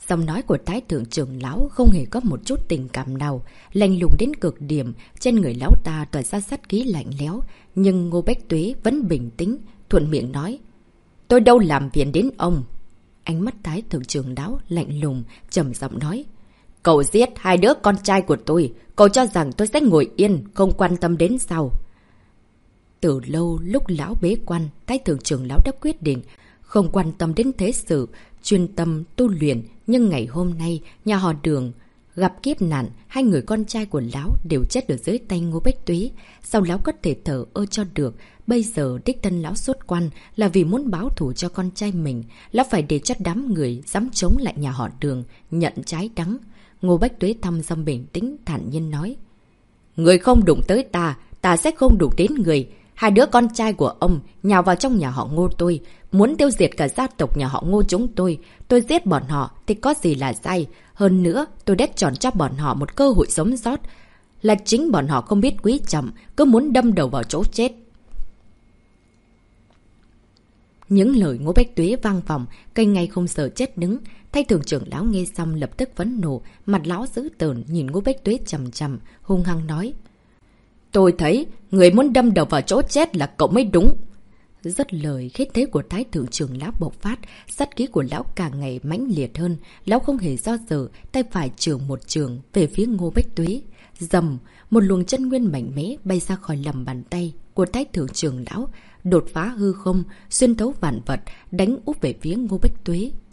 A: Giọng nói của Thái thượng trưởng lão không hề có một chút tình cảm nào, lạnh lùng đến cực điểm, trên người lão ta tỏa ra sát khí lạnh lẽo, nhưng Ngô Bách Tuế vẫn bình tĩnh, thuận miệng nói: "Tôi đâu làm phiền đến ông." Ánh mắt Thái thượng trưởng lão lạnh lùng, trầm giọng nói: "Cậu giết hai đứa con trai của tôi, cậu cho rằng tôi sẽ ngồi yên, không quan tâm đến sao?" Từ lâu lúc lão bế quan, Thái thượng trưởng lão đã quyết định không quan tâm đến thế sự, chuyên tâm tu luyện. Nhưng ngày hôm nay, nhà họ Đường gặp kiếp nạn, hai người con trai của lão đều chết ở dưới tay Ngô Bách Tuế. Sao lão có thể thở ơ cho được? Bây giờ đích thân lão xuất quan là vì muốn báo thù cho con trai mình. Lão phải để cho đám người dám chống lại nhà họ Đường nhận trái đắng. Ngô Bách Tuế thăm dâm bình tĩnh, thản nhiên nói: "Người không đụng tới ta, ta sẽ không đụng đến người. Hai đứa con trai của ông nhào vào trong nhà họ Ngô tôi, muốn tiêu diệt cả gia tộc nhà họ Ngô chúng tôi. Tôi giết bọn họ thì có gì là sai. Hơn nữa, tôi đã chọn cho bọn họ một cơ hội sống sót. Là chính bọn họ không biết quý trọng, cứ muốn đâm đầu vào chỗ chết." Những lời Ngô Bách Tuế vang vọng, cây ngay không sợ chết đứng. Thay thường trưởng lão nghe xong lập tức phẫn nộ, mặt lão dữ tợn nhìn Ngô Bách Tuế chằm chằm, hung hăng nói: "Tôi thấy, người muốn đâm đầu vào chỗ chết là cậu mới đúng." Dứt lời, khí thế của Thái thượng trưởng lão bộc phát, sát khí của lão càng ngày mãnh liệt hơn. Lão không hề do dự, tay phải chưởng một trường về phía Ngô Bách Tuế. Rầm, một luồng chân nguyên mạnh mẽ bay ra khỏi lòng bàn tay của Thái thượng trưởng lão, đột phá hư không, xuyên thấu vạn vật, đánh úp về phía Ngô Bách Tuế.